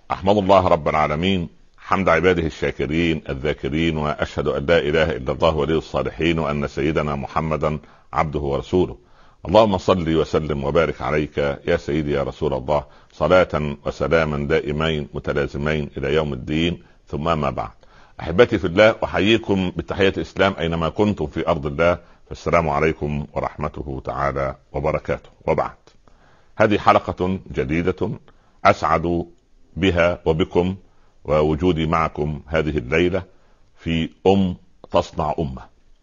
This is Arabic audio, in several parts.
أحمد الله رب العالمين حمد عباده الشاكرين الذاكرين، وأشهد أن لا إله إلا الله ولي الصالحين، وأن سيدنا محمدا عبده ورسوله. اللهم صل وسلم وبارك عليك يا سيدي يا رسول الله، صلاة وسلاما دائمين متلازمين إلى يوم الدين، ثم ما بعد. أحبتي في الله، أحييكم بتحية الإسلام أينما كنتم في أرض الله، فالسلام عليكم ورحمته تعالى وبركاته. وبعد، هذه حلقة جديدة أسعد بها وبكم ووجودي معكم هذه الليلة في تصنع أمة.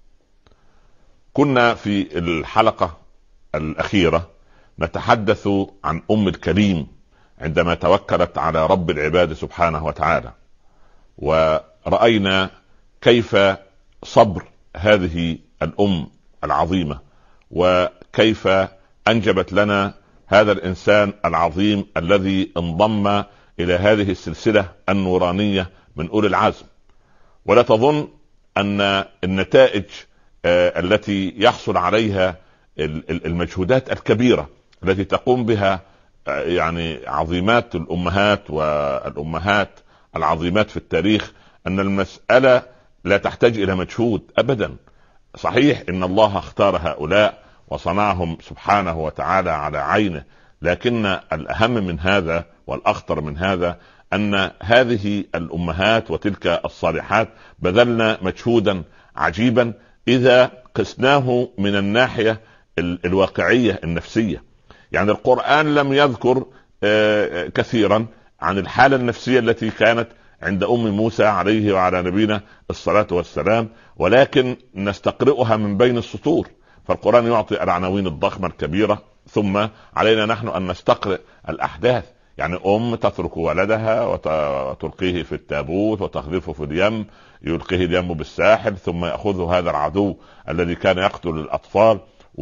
كنا في الحلقة الأخيرة نتحدث عن الكريم عندما توكلت على رب العباد سبحانه وتعالى، ورأينا كيف صبر هذه العظيمة، وكيف أنجبت لنا هذا الإنسان العظيم الذي انضم إلى هذه السلسلة النورانية من أولي العزم. ولا تظن أن النتائج التي يحصل عليها المجهودات الكبيرة التي تقوم بها يعني عظيمات الأمهات والأمهات العظيمات في التاريخ، أن المسألة لا تحتاج إلى مجهود أبدا. صحيح إن الله اختار هؤلاء وصنعهم سبحانه وتعالى على عينه، لكن الأهم من هذا والأخطر من هذا أن هذه الأمهات وتلك الصالحات بذلنا مجهودا عجيبا إذا قسناه من الناحية الواقعية النفسية. يعني القرآن لم يذكر كثيرا عن الحالة النفسية التي كانت عند موسى عليه وعلى نبينا الصلاة والسلام، ولكن نستقرئها من بين السطور. فالقرآن يعطي العناوين الضخمة الكبيرة، ثم علينا نحن أن نستقرئ الأحداث. يعني تترك ولدها وتلقيه في التابوت وتخذفه في اليم، يلقيه اليم بالساحل، ثم يأخذه هذا العدو الذي كان يقتل الأطفال،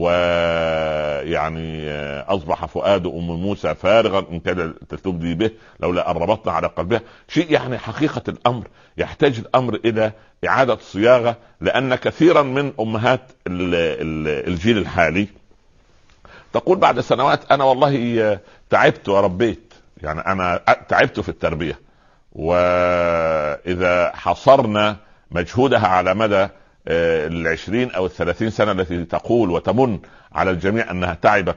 ويعني أصبح فؤاد موسى فارغا إن كان تبدي به لولا أن ربطنا على قلبها. شيء يعني حقيقة الأمر يحتاج الأمر إلى إعادة صياغة، لأن كثيرا من أمهات الجيل الحالي تقول بعد سنوات: أنا والله تعبت وربيت، يعني أنا تعبت في التربية. وإذا حصرنا مجهودها على مدى 20 أو 30 سنة التي تقول وتمن على الجميع أنها تعبت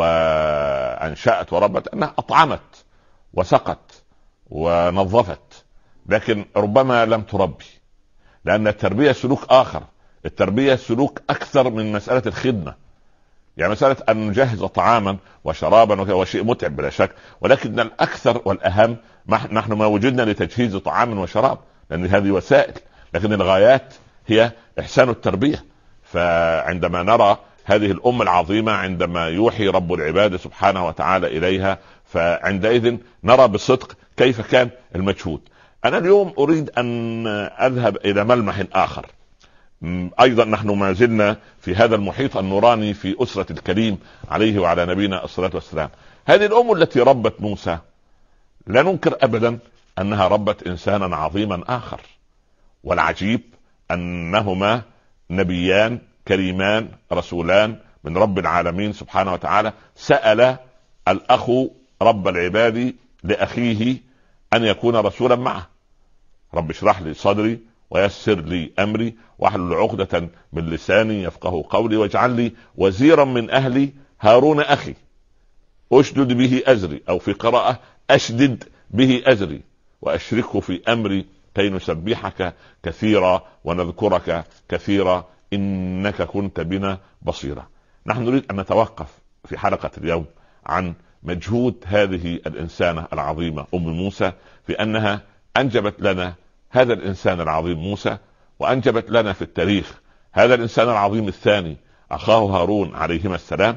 وأنشأت وربت، أنها أطعمت وسقت ونظفت، لكن ربما لم تربي، لأن التربية سلوك آخر. التربية سلوك أكثر من مسألة الخدمة. يعني مسألة أن نجهز طعاما وشرابا وشيء متعب بلا شك، ولكن الأكثر والأهم نحن ما وجدنا لتجهيز طعام وشراب، لأن هذه وسائل، لكن الغايات هي إحسان التربية. فعندما نرى هذه الأمة العظيمة عندما يوحي رب العباد سبحانه وتعالى إليها، فعندئذ نرى بصدق كيف كان المجهود. أنا اليوم أريد أن أذهب إلى ملمح آخر. أيضا نحن ما زلنا في هذا المحيط النوراني في أسرة الكريم عليه وعلى نبينا الصلاة والسلام. هذه الأم التي ربت موسى لا ننكر أبدا أنها ربت إنسانا عظيما آخر، والعجيب أنهما نبيان كريمان رسولان من رب العالمين سبحانه وتعالى. سأل الأخ رب العباد لأخيه أن يكون رسولا معه: رب اشرح لي صدري ويسر لي أمري واحلل عقدة من لساني يفقه قولي واجعل لي وزيرا من أهلي هارون أخي أشدد به أزري، أو في قراءة أشدد به أزري وأشركه في أمري كي نسبحك كثيرا ونذكرك كثيرا إنك كنت بنا بصيرا. نحن نريد أن نتوقف في حلقة اليوم عن مجهود هذه الإنسانة العظيمة موسى، في أنها أنجبت لنا هذا الإنسان العظيم موسى، وأنجبت لنا في التاريخ هذا الإنسان العظيم الثاني أخاه هارون عليهما السلام.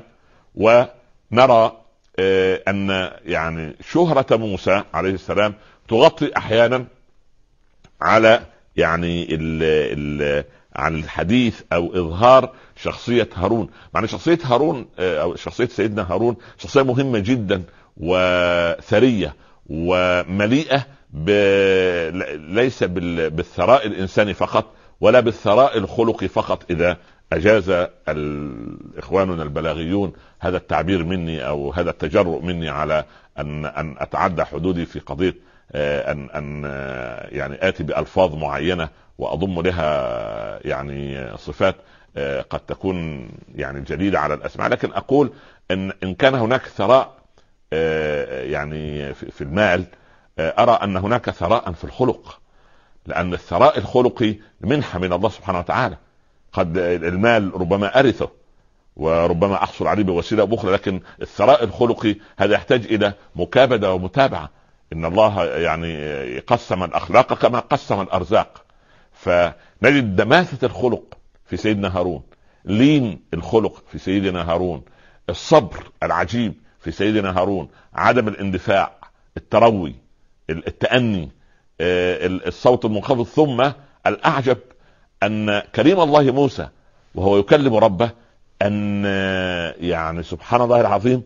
ونرى أن يعني شهرة موسى عليه السلام تغطي أحيانا على يعني عن الحديث أو إظهار شخصية هارون. معنى شخصية هارون أو شخصية سيدنا هارون شخصية مهمة جدا وثرية ومليئة ليس بالثراء الإنساني فقط، ولا بالثراء الخلقي فقط. إذا أجاز إخواننا البلاغيون هذا التعبير مني أو هذا التجرؤ مني على أن أتعدى حدودي في قضية أن يعني آتي بألفاظ معينة وأضم لها يعني صفات قد تكون يعني جديدة على الأسماع، لكن أقول إن كان هناك ثراء يعني في المال، أرى أن هناك ثراء في الخلق، لأن الثراء الخلقي منحة من الله سبحانه وتعالى. قد المال ربما أرثه وربما أحصل عليه بوسيلة أخرى، لكن الثراء الخلقي هذا يحتاج إلى مكابدة ومتابعة. إن الله يعني قسم الأخلاق كما قسم الأرزاق، فنجد دماثة الخلق في سيدنا هارون، لين الخلق في سيدنا هارون، الصبر العجيب في سيدنا هارون، عدم الاندفاع، التروي، التأني، الصوت المنخفض. ثم الأعجب أن كريم الله موسى وهو يكلم ربه أن يعني سبحان الله العظيم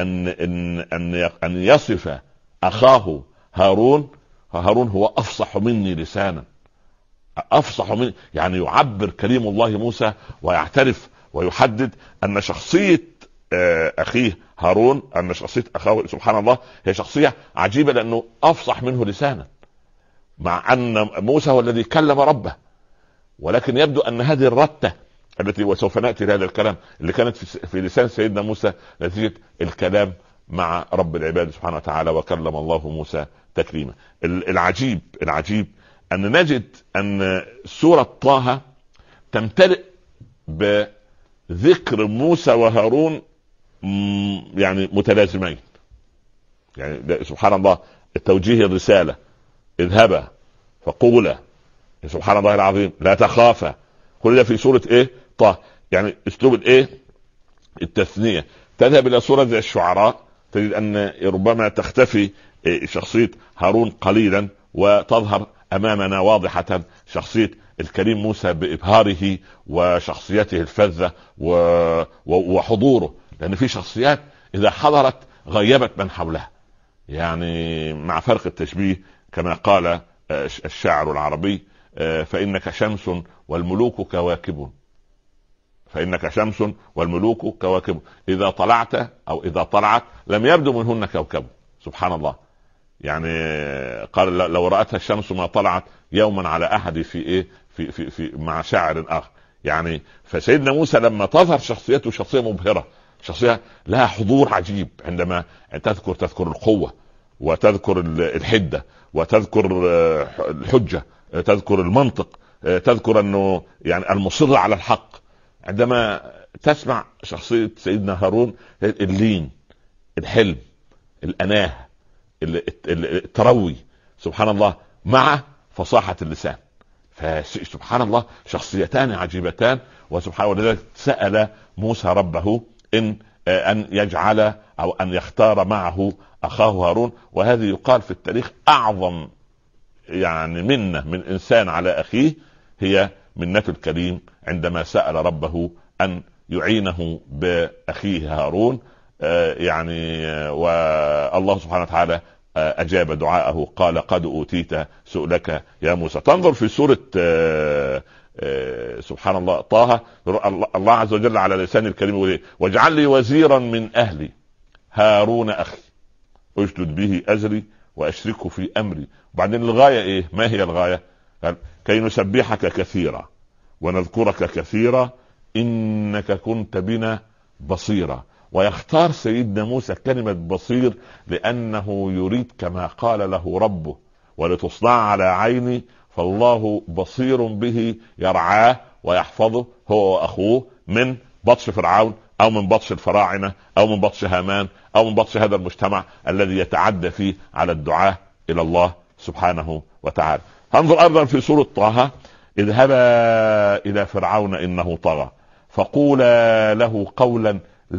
أن يصف أخاه هارون هو أفصح مني لسانا، أفصح مني، يعني يعبر كريم الله موسى ويعترف ويحدد أن شخصية أخيه هارون، أن شخصية أخاه سبحان الله هي شخصية عجيبة لأنه أفصح منه لسانا، مع أن موسى هو الذي كلم ربه. ولكن يبدو أن هذه الرتة التي وسوف نأتي لهذا الكلام اللي كانت في لسان سيدنا موسى نتيجة الكلام مع رب العباد سبحانه وتعالى، وكلم الله موسى تكليما. العجيب أن نجد أن سورة طه تمتلئ بذكر موسى وهارون يعني متلازمين. يعني سبحان الله التوجيه الرسالة، اذهبا فقولا، سبحان الله العظيم لا تخافا، كل ده في سورة ايه؟ طه. يعني اسلوب الايه؟ التثنية. تذهب الى سورة زي الشعراء تجد ان ربما تختفي شخصية هارون قليلا وتظهر امامنا واضحة شخصية الكريم موسى بإبهاره وشخصيته الفذة وحضوره، لأن في شخصيات إذا حضرت غيبت من حولها. يعني مع فرق التشبيه كما قال الشاعر العربي فإنك شمس والملوك كواكب، فإنك شمس والملوك كواكب، إذا طلعت أو إذا طلعت لم يبدو منهن كوكب. سبحان الله. يعني قال لو رأتها الشمس ما طلعت يوما على أحد في إيه في مع شاعر آخر. يعني فسيدنا موسى لما تظهر شخصيته شخصية مبهرة، شخصية لها حضور عجيب، عندما تذكر القوة وتذكر الحدة وتذكر الحجة، تذكر المنطق، تذكر أنه يعني المصر على الحق. عندما تسمع شخصية سيدنا هارون اللين، الحلم، الأناه، التروي، سبحان الله، مع فصاحة اللسان. فسبحان الله شخصيتان عجيبتان. وسبحان ولذلك سأل موسى ربه أن يجعل أو أن يختار معه أخاه هارون. وهذه يقال في التاريخ أعظم يعني منة من إنسان على أخيه هي منة الكريم عندما سأل ربه أن يعينه بأخيه هارون. يعني والله سبحانه وتعالى أجاب دعاءه، قال قد أوتيت سؤلك يا موسى. تنظر في سورة سبحان الله طه، الله عز وجل على لسان الكريم يقول واجعل لي وزيرا من أهلي هارون أخي أشدد به أزري وأشركه في أمري. وبعدين الغاية إيه؟ ما هي الغاية؟ قال كي نسبحك كثيرا ونذكرك كثيرا إنك كنت بنا بصيرا. ويختار سيدنا موسى كلمة بصير لأنه يريد كما قال له ربه ولتصنع على عيني، فالله بصير به يرعاه ويحفظه هو وأخوه من بطش فرعون أو من بطش الفراعنة أو من بطش هامان أو من بطش هذا المجتمع الذي يتعدى فيه على الدعاء إلى الله سبحانه وتعالى. هنظر أيضا في سورة طه اذهبا إلى فرعون إنه طغى فقولا له قولا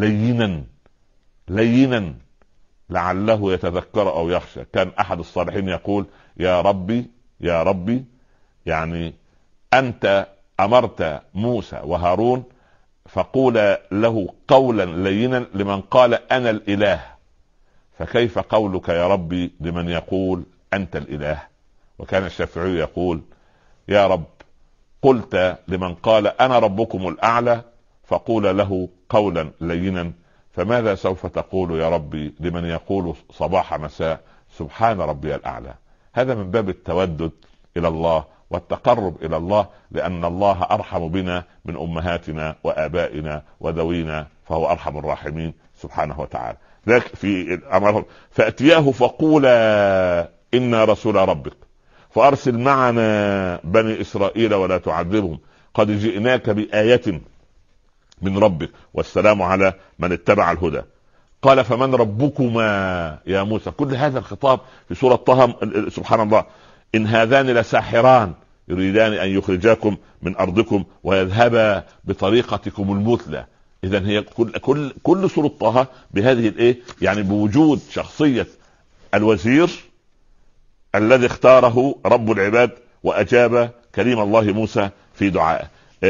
لينا لعله يتذكر أو يخشى. كان أحد الصالحين يقول يا ربي يعني أنت أمرت موسى وهارون فقولا له قولا لينا لمن قال أنا الإله، فكيف قولك يا ربي لمن يقول أنت الإله؟ وكان الشافعي يقول يا رب قلت لمن قال انا ربكم الاعلى فقول له قولا لينا، فماذا سوف تقول يا ربي لمن يقول صباح مساء سبحان ربي الاعلى؟ هذا من باب التودد الى الله والتقرب الى الله، لان الله ارحم بنا من امهاتنا وابائنا وذوينا، فهو ارحم الراحمين سبحانه وتعالى. ذاك في امر فاتياه فقولا انا رسول ربك فارسل معنا بني اسرائيل ولا تعذبهم قد جئناك بآية من ربك والسلام على من اتبع الهدى. قال فمن ربكما يا موسى؟ كل هذا الخطاب في سورة طه سبحان الله. إن هذان لساحران يريدان أن يخرجاكم من أرضكم ويذهبا بطريقتكم المثلى. إذن هي كل سورة طه بهذه الإيه يعني بوجود شخصية الوزير الذي اختاره رب العباد وأجاب كليم الله موسى في دعائه.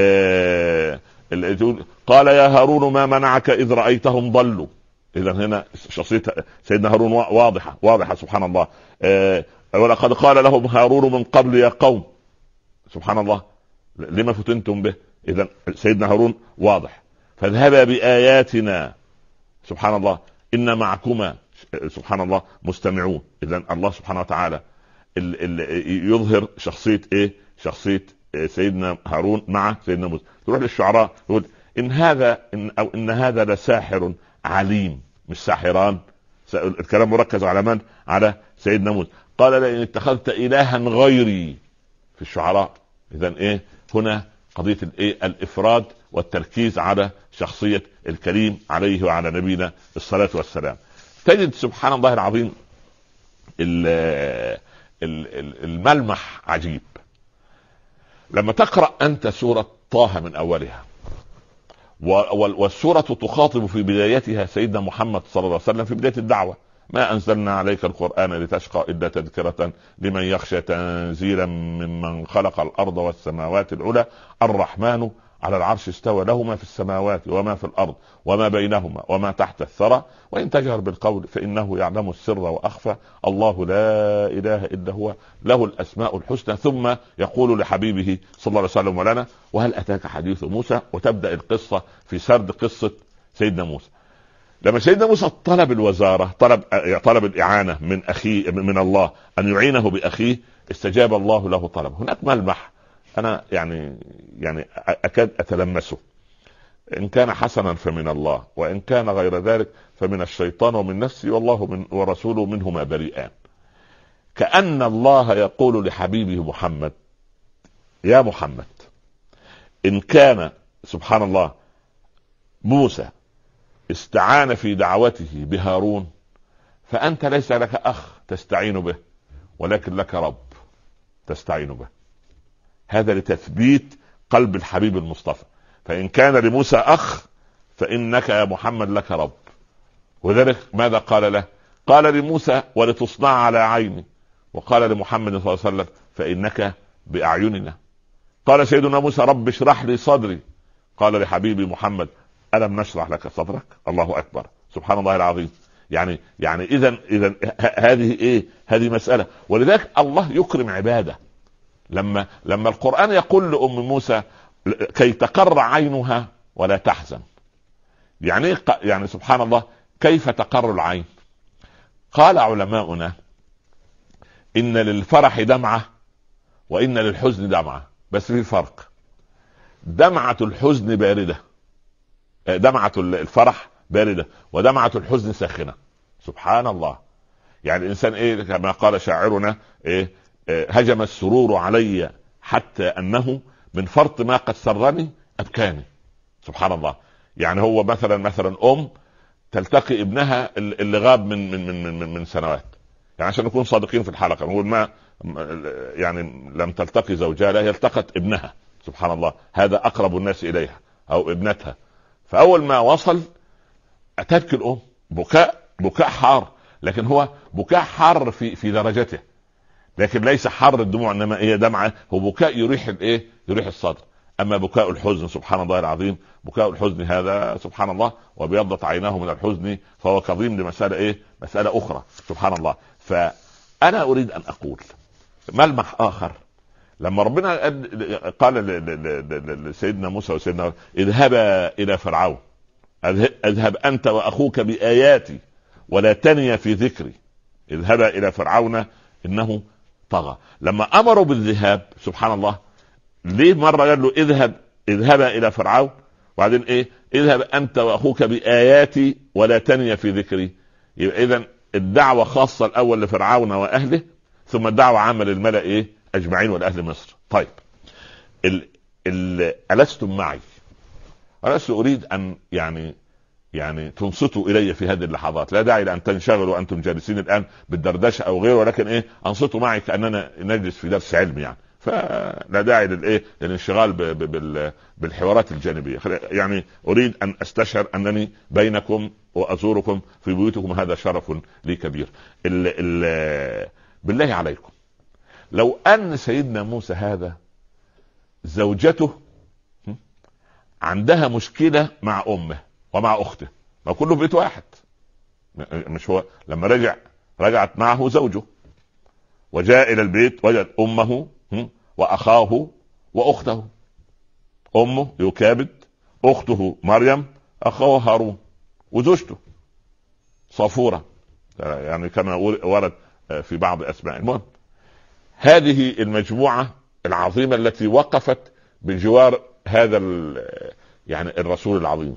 قال يا هارون ما منعك إذ رأيتهم ضلوا. إذا هنا شخصية سيدنا هارون واضحة سبحان الله. ولقد قال لهم هارون من قبل يا قوم سبحان الله لما فتنتم به. إذا سيدنا هارون واضح. فاذهبا بآياتنا سبحان الله إن معكما سبحان الله مستمعون. إذا الله سبحانه وتعالى يظهر شخصية شخصية سيدنا هارون مع سيدنا موسى. تروح للشعراء يقول إن هذا لساحر عليم، مش ساحران. الكلام مركز على من؟ على سيدنا موسى. قال لئن اتخذت إلها غيري في الشعراء. إذن هنا قضية الإفراد والتركيز على شخصية الكريم عليه وعلى نبينا الصلاة والسلام. تجد سبحان الله العظيم الملمح عجيب لما تقرأ أنت سورة طه من أولها، والسورة تخاطب في بدايتها سيدنا محمد صلى الله عليه وسلم في بداية الدعوة. ما أنزلنا عليك القرآن لتشقى إلا تذكرة لمن يخشى تنزيلا ممن خلق الأرض والسماوات العلى الرحمن على العرش استوى له ما في السماوات وما في الأرض وما بينهما وما تحت الثرى وإن تجهر بالقول فإنه يعلم السر وأخفى الله لا إله إلا هو له الأسماء الحسنى. ثم يقول لحبيبه صلى الله عليه وسلم ولنا وهل أتاك حديث موسى، وتبدأ القصة في سرد قصة سيدنا موسى. لما سيدنا موسى طلب الوزارة طلب الإعانة من أخيه من الله أن يعينه بأخيه استجاب الله له طلب. هناك ملمح أنا يعني أكاد أتلمسه، إن كان حسنا فمن الله وإن كان غير ذلك فمن الشيطان ومن نفسي والله ورسوله منهما بريئان. كأن الله يقول لحبيبه محمد يا محمد إن كان سبحان الله موسى استعان في دعوته بهارون فأنت ليس لك أخ تستعين به ولكن لك رب تستعين به. هذا لتثبيت قلب الحبيب المصطفى. فإن كان لموسى أخ فإنك يا محمد لك رب. وذلك ماذا قال له؟ قال لموسى ولتصنع على عيني، وقال لمحمد صلى الله عليه وسلم فإنك بأعيننا. قال سيدنا موسى رب اشرح لي صدري، قال لحبيبي محمد ألم نشرح لك صدرك؟ الله أكبر سبحان الله العظيم. يعني إذا هذه مسألة. ولذلك الله يكرم عباده. لما القرآن يقول لأم موسى كي تقر عينها ولا تحزن، يعني سبحان الله كيف تقر العين؟ قال علماؤنا إن للفرح دمعة وإن للحزن دمعة، بس في فرق. دمعة الحزن باردة، دمعة الفرح باردة ودمعة الحزن ساخنة. سبحان الله. يعني الإنسان كما قال شاعرنا هجم السرور علي حتى أنه من فرط ما قد سرني أبكاني. سبحان الله. يعني هو مثلا أم تلتقي ابنها اللي غاب من سنوات، يعني عشان نكون صادقين في الحلقة نقول ما يعني لم تلتقي زوجها، لا التقت ابنها. سبحان الله. هذا أقرب الناس إليها أو ابنتها. فأول ما وصل تبكي الأم بكاء حار، لكن هو بكاء حار في درجته، لكن ليس حر الدموع انما هي دمعه، هو بكاء يريح الصدر. اما بكاء الحزن سبحان الله العظيم، بكاء الحزن هذا سبحان الله وبيضت عيناه من الحزن فهو كظيم لمسألة مسألة اخرى. سبحان الله. فانا اريد ان اقول ملمح اخر لما ربنا قال لسيدنا موسى وسيدنا اذهبا الى فرعون، اذهب انت واخوك باياتي ولا تنيا في ذكري، اذهبا الى فرعون انه طغى. لما امروا بالذهاب سبحان الله، ليه مرة قال له اذهبا الى فرعون، وبعدين ايه اذهب انت واخوك باياتي ولا تنيا في ذكري؟ يبقى اذا الدعوة خاصة الاول لفرعون واهله، ثم الدعوة عامة للملأ ايه اجمعين ولاهل مصر. طيب ألستم معي؟ ألست اريد ان يعني تنصتوا الي في هذه اللحظات. لا داعي لان تنشغلوا وانتم جالسين الان بالدردشه او غيره، ولكن ايه انصتوا معي كاننا نجلس في درس علم يعني. فلا داعي للانشغال بالحوارات الجانبيه. يعني اريد ان استشعر انني بينكم وازوركم في بيوتكم، هذا شرف لي كبير. بالله عليكم، لو ان سيدنا موسى هذا زوجته عندها مشكله مع امه ومع اخته، ما كله بيت واحد، مش هو لما رجعت معه زوجه وجاء الى البيت وجد امه واخاه واخته، امه يكابد، اخته مريم، اخاه هارون، وزوجته صافورة، يعني كما ورد في بعض اسماء. المهم هذه المجموعة العظيمة التي وقفت بجوار هذا يعني الرسول العظيم،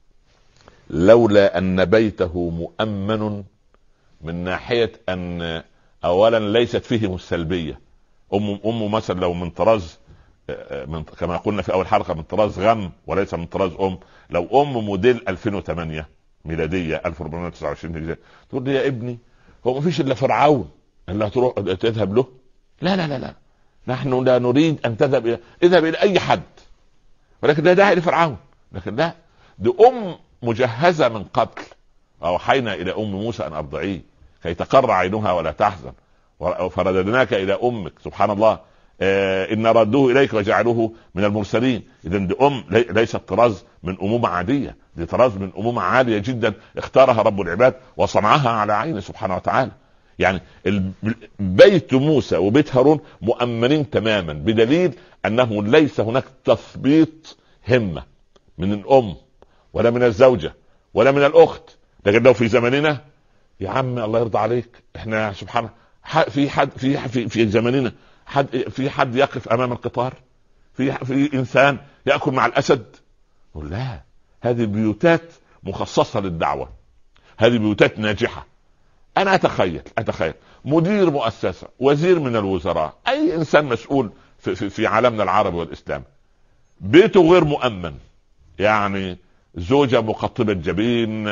لولا ان بيته مؤمن من ناحية ان اولا ليست فيه السلبية. امه مثلا لو من طراز كما قلنا في اول حلقة من طراز غم وليس من طراز لو موديل 2008 ميلادية 1429 هجرية تقول لي يا ابني هو ما فيش الا فرعون اللي هتروح تذهب له؟ لا لا لا لا، نحن لا نريد ان اذهب الى اي حد، ولكن لا داعي لفرعون. لكن لا، دي مجهزة من قبل. اوحينا الى موسى ان ارضعيه كي تقر عينها ولا تحزن فرددناك الى امك. سبحان الله، ان ردوه اليك وجعلوه من المرسلين. اذا دي ليست طراز من امومه عاديه، دي طراز من امومه عاليه جدا اختارها رب العباد وصنعها على عينه سبحانه وتعالى. يعني بيت موسى وبيت هارون مؤمنين تماما، بدليل انه ليس هناك تثبيط همه من الام ولا من الزوجه ولا من الاخت. لكن لو في زمننا يا عم الله يرضى عليك، احنا سبحان في زمننا في حد يقف امام القطار، في انسان ياكل مع الاسد؟ لا، هذه بيوتات مخصصه للدعوه، هذه بيوتات ناجحه. انا اتخيل مدير مؤسسه، وزير من الوزراء، اي انسان مسؤول في عالمنا العربي والاسلامي بيته غير مؤمن، يعني زوجة مقطبة جبين،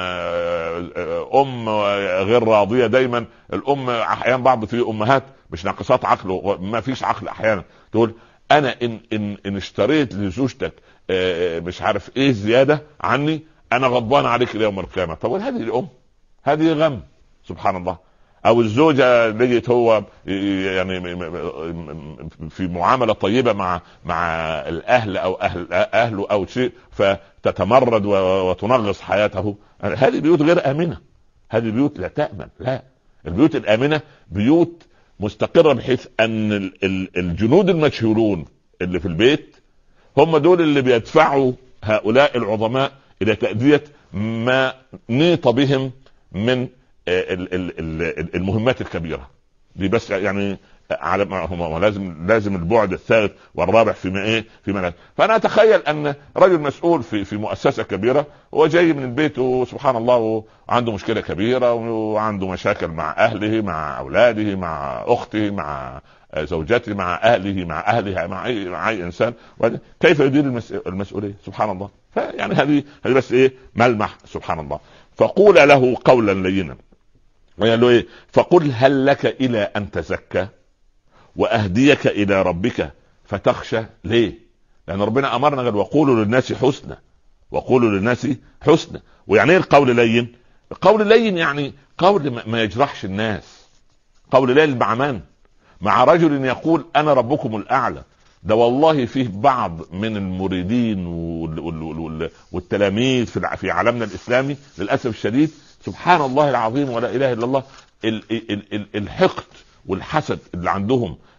ام غير راضية دايما. الام احيانا بعض في امهات مش ناقصات عقل، ما فيش عقل احيانا، تقول انا ان اشتريت لزوجتك مش عارف ايه زيادة عني انا غضبان عليك الى يوم القيامة. طب هذه الام هذه غم سبحان الله. او الزوجة لقيت هو يعني في معاملة طيبة مع الاهل او اهله او شيء فتتمرد وتنغص حياته. هذه بيوت غير امنة، هذه بيوت لا تأمن. لا، البيوت الامنة بيوت مستقرة، بحيث ان الجنود المشهورون اللي في البيت هم دول اللي بيدفعوا هؤلاء العظماء الى تأدية ما نيط بهم من المهمات الكبيرة دي. بس يعني على ما هم لازم البعد الثالث والرابع في ما فانا اتخيل ان رجل مسؤول في مؤسسة كبيرة هو جاي من البيت وسبحان الله وعنده مشكلة كبيرة وعنده مشاكل مع اهله، مع اولاده، مع اخته، مع زوجته، مع اهله، مع اهلها، مع اي انسان، كيف يدير المسؤولية سبحان الله. فيعني هذه بس ملمح سبحان الله. فقول له قولا لينا، وقال له فقل هل لك الى ان تزكى واهديك الى ربك فتخشى. ليه؟ لان ربنا امرنا قال وقولوا للناس حسنا، وقولوا للناس حسنا. ويعني ايه القول لين؟ القول لين يعني قول ما يجرحش الناس، قول لين مع من؟ مع رجل يقول انا ربكم الاعلى. ده والله فيه بعض من المريدين والتلاميذ في عالمنا الاسلامي للاسف الشديد سبحان الله العظيم ولا اله الا الله، الحقد والحسد اللي عندهم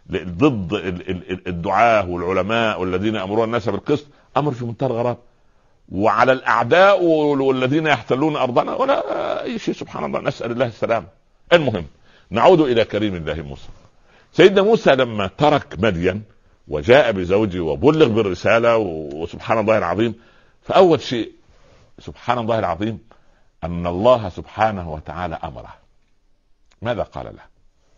ضد الدعاة والعلماء والذين يأمرون الناس بالقسط امر في منتهى الغرابة، وعلى الاعداء والذين يحتلون ارضنا ولا اي شيء. سبحان الله، نسأل الله السلامة. المهم نعود الى كريم الله موسى. سيدنا موسى لما ترك مدين وجاء بزوجه وبلغ بالرسالة، وسبحان الله العظيم، فأول شيء سبحان الله العظيم أن الله سبحانه وتعالى أمره. ماذا قال له؟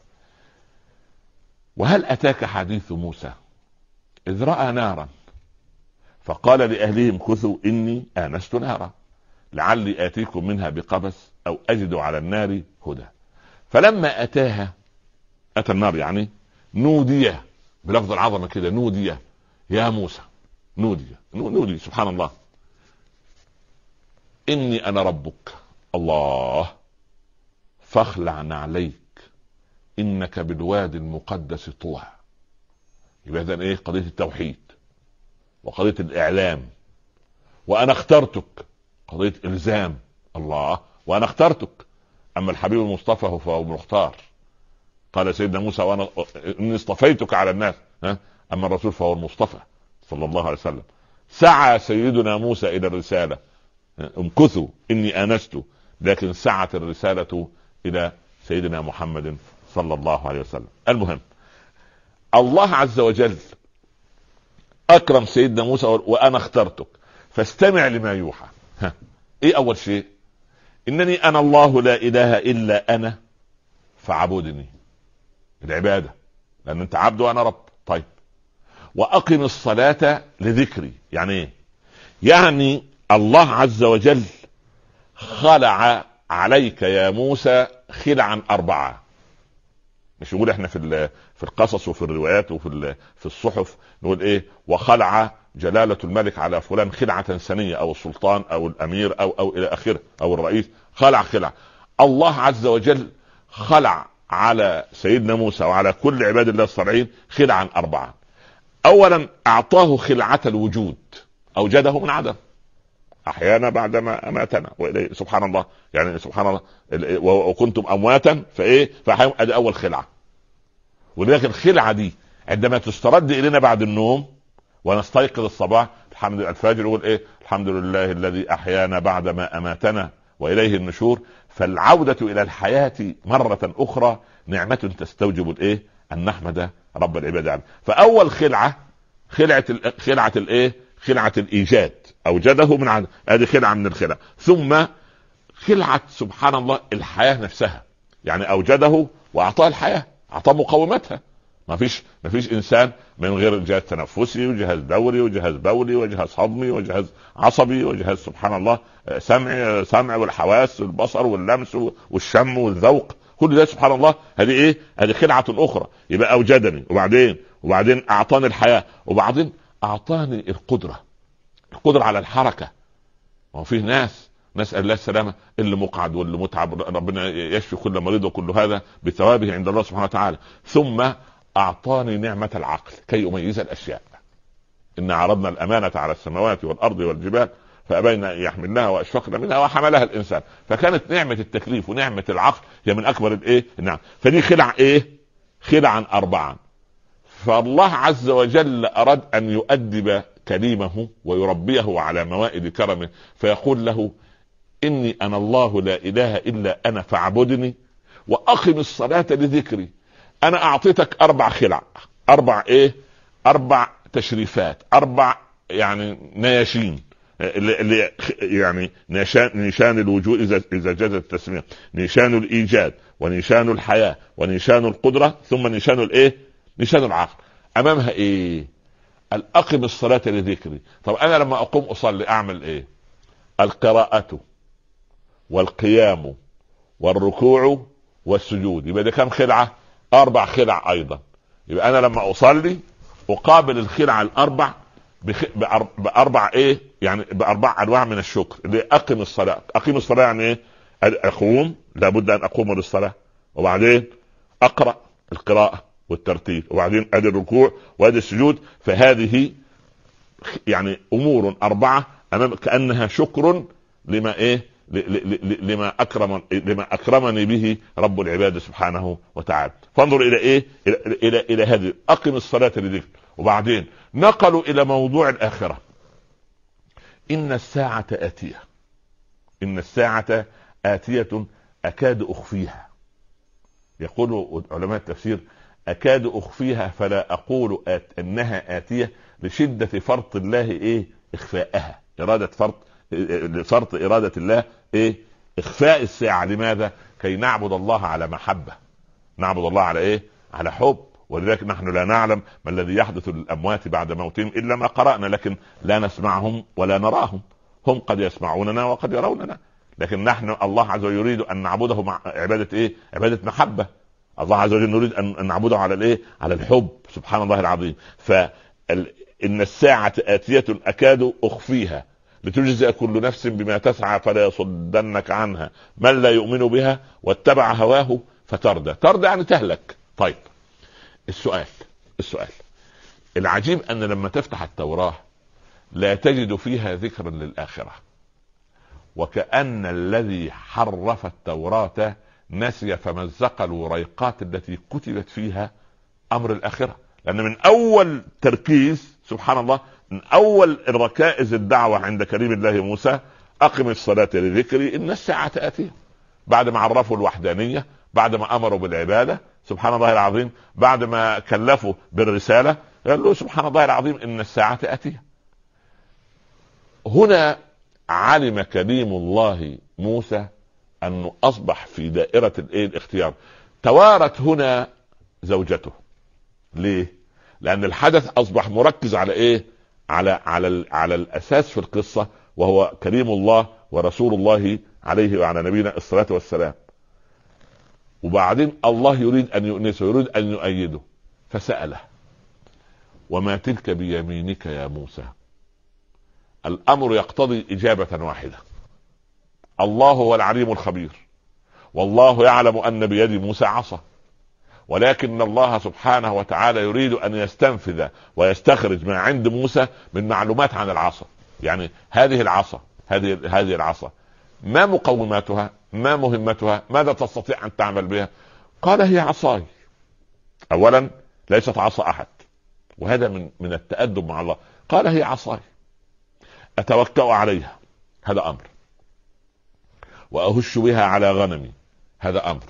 وهل أتاك حديث موسى إذ رأى نارا فقال لأهلهم كثوا إني آنست نارا لعلي آتيكم منها بقبس أو أجد على النار هدى. فلما أتاها، أتى النار يعني، نودي بلفظ العظمة كده، نودي يا موسى، نودي سبحان الله، إني أنا ربك الله فاخلع نعليك إنك بالوادي المقدس طوى. يبقى إذن إيه؟ قضية التوحيد وقضية الإعلام. وأنا اخترتك، قضية إلزام الله، وأنا اخترتك. أما الحبيب المصطفى فهو المختار. قال سيدنا موسى وانا اني اصطفيتك على الناس، اما الرسول فهو المصطفى صلى الله عليه وسلم. سعى سيدنا موسى الى الرسالة، امكثوا اني انست، لكن سعت الرسالة الى سيدنا محمد صلى الله عليه وسلم. المهم الله عز وجل اكرم سيدنا موسى وانا اخترتك فاستمع لما يوحى. ايه اول شيء؟ انني انا الله لا اله الا انا فاعبدني، العبادة، لأن أنت عبد وأنا رب. طيب، وأقم الصلاة لذكري. يعني إيه؟ يعني الله عز وجل خلع عليك يا موسى خلعا 4. مش يقول احنا في القصص وفي الروايات في الصحف نقول ايه؟ وخلع جلالة الملك على فلان خلعة سنية، او السلطان او الامير او الى اخره، او الرئيس خلع. الله عز وجل خلع على سيدنا موسى وعلى كل عباد الله الصالحين خلعا 4. اولا اعطاه خلعة الوجود، اوجده من عدم، احيانا بعدما اماتنا واليه. سبحان الله، يعني سبحان الله، وكنتم امواتا فاحياهم. ادي اول خلعة. ولكن الخلعة دي عندما تسترد الينا بعد النوم ونستيقظ الصباح، الحمد لله، الفجر يقول ايه؟ الحمد لله الذي احيانا بعدما اماتنا واليه النشور. فالعودة الى الحياة مرة اخرى نعمة تستوجب الايه؟ ان نحمد رب العباد عنه. فاول خلعة خلعة الايه؟ خلعة الايجاد، اوجده من عدم، هذه خلعة من الخلع. ثم خلعة سبحان الله الحياة نفسها، يعني اوجده واعطاه الحياة، اعطاه مقوماتها. ما فيش انسان من غير جهاز تنفسي وجهاز دوري وجهاز بولي وجهاز هضمي وجهاز عصبي وجهاز سبحان الله سمع والحواس، البصر واللمس والشم والذوق، كل ده سبحان الله. هذه ايه؟ هذه خلعة اخرى. يبقى اوجدني، وبعدين اعطاني الحياة، وبعدين اعطاني القدرة على الحركة. وفيه ناس نسأل الله السلامة، اللي مقعد واللي متعب، ربنا يشفي كل مريض وكل هذا بثوابه عند الله سبحانه وتعالى. ثم أعطاني نعمة العقل كي أميز الأشياء. إن عرضنا الأمانة على السماوات والأرض والجبال فأبين أن يحملنها وأشفقن منها وحملها الإنسان. فكانت نعمة التكليف ونعمة العقل هي من أكبر الإيه؟ النعم. فدي خلع إيه؟ خلعا 4. فالله عز وجل أراد أن يؤدب كريمه ويربيه على موائد كرمه، فيقول له إني أنا الله لا إله إلا أنا فاعبدني وأقم الصلاة لذكري. أنا أعطيتك 4 خلع، 4 إيه؟ 4 تشريفات، 4 يعني نياشين، اللي يعني نيشان الوجود إذا جاز التسمية، نيشان الإيجاد ونيشان الحياة ونيشان القدرة، ثم نيشان الإيه؟ نيشان العقل. أمامها إيه؟ أقم الصلاة لذكري. طب أنا لما أقوم أصلي أعمل إيه؟ القراءة والقيام والركوع والسجود. يبقى ده كم خلعة؟ 4 خلع ايضا. يبقى انا لما اصلي اقابل الخلع 4 ب4 ايه؟ يعني ب4 انواع من الشكر. اللي اقم الصلاة. اقيم الصلاة يعني ايه؟ اقوم، لابد ان اقوم للصلاة، وبعدين اقرأ القراءة والترتيل، وبعدين ادي الركوع وادي السجود. فهذه يعني امور 4 امام كأنها شكر لما ايه؟ لما اكرمني به رب العباد سبحانه وتعالى. فانظر الى ايه، الى هذه اقم الصلاه لذكر. وبعدين نقلوا الى موضوع الاخره. ان الساعه اتيه، ان الساعه اتيه اكاد اخفيها. يقول علماء التفسير اكاد اخفيها فلا اقول انها اتيه لشده فرط الله ايه اخفاءها، اراده فرط اراده الله ايه اخفاء الساعه. لماذا؟ كي نعبد الله على محبه، نعبد الله على ايه، على حب. ولذلك نحن لا نعلم ما الذي يحدث للاموات بعد موتهم الا ما قرانا، لكن لا نسمعهم ولا نراهم. هم قد يسمعوننا وقد يروننا، لكن نحن الله عز وجل يريد ان نعبده مع عباده ايه، عباده محبه. الله عز وجل نريد ان نعبده على الايه، على الحب. سبحان الله العظيم. ان الساعه اتيه اكاد اخفيها لتجزى كل نفس بما تسعى فلا يصدنك عنها من لا يؤمن بها واتبع هواه فتردى. تردى يعني تهلك. طيب السؤال العجيب ان لما تفتح التوراة لا تجد فيها ذكرا للآخرة، وكأن الذي حرف التوراة نسي فمزق الوريقات التي كتبت فيها امر الآخرة. لان من اول تركيز سبحان الله، من اول الركائز الدعوة عند كريم الله موسى اقم الصلاة لذكري ان الساعة آتية. بعد ما عرفوا الوحدانية، بعد ما امروا بالعبادة سبحان الله العظيم، بعد ما كلفوا بالرسالة قال له سبحان الله العظيم ان الساعة آتية. هنا علم كريم الله موسى انه اصبح في دائرة الاختيار. توارت هنا زوجته. ليه؟ لان الحدث اصبح مركز على ايه، على الاساس في القصة، وهو كريم الله ورسول الله عليه وعلى نبينا الصلاة والسلام. وبعدين الله يريد ان يؤنسه، يريد ان يؤيده، فسأله وما تلك بيمينك يا موسى. الامر يقتضي اجابة واحدة. الله هو العليم الخبير، والله يعلم ان بيد موسى عصا، ولكن الله سبحانه وتعالى يريد ان يستنفذ ويستخرج ما عند موسى من معلومات عن العصا. يعني هذه العصا، هذه العصا ما مقوماتها، ما مهمتها، ماذا تستطيع ان تعمل بها؟ قال هي عصاي. اولا ليست عصا احد، وهذا من التأدب مع الله. قال هي عصاي اتوكأ عليها، هذا امر، واهش بها على غنمي، هذا امر.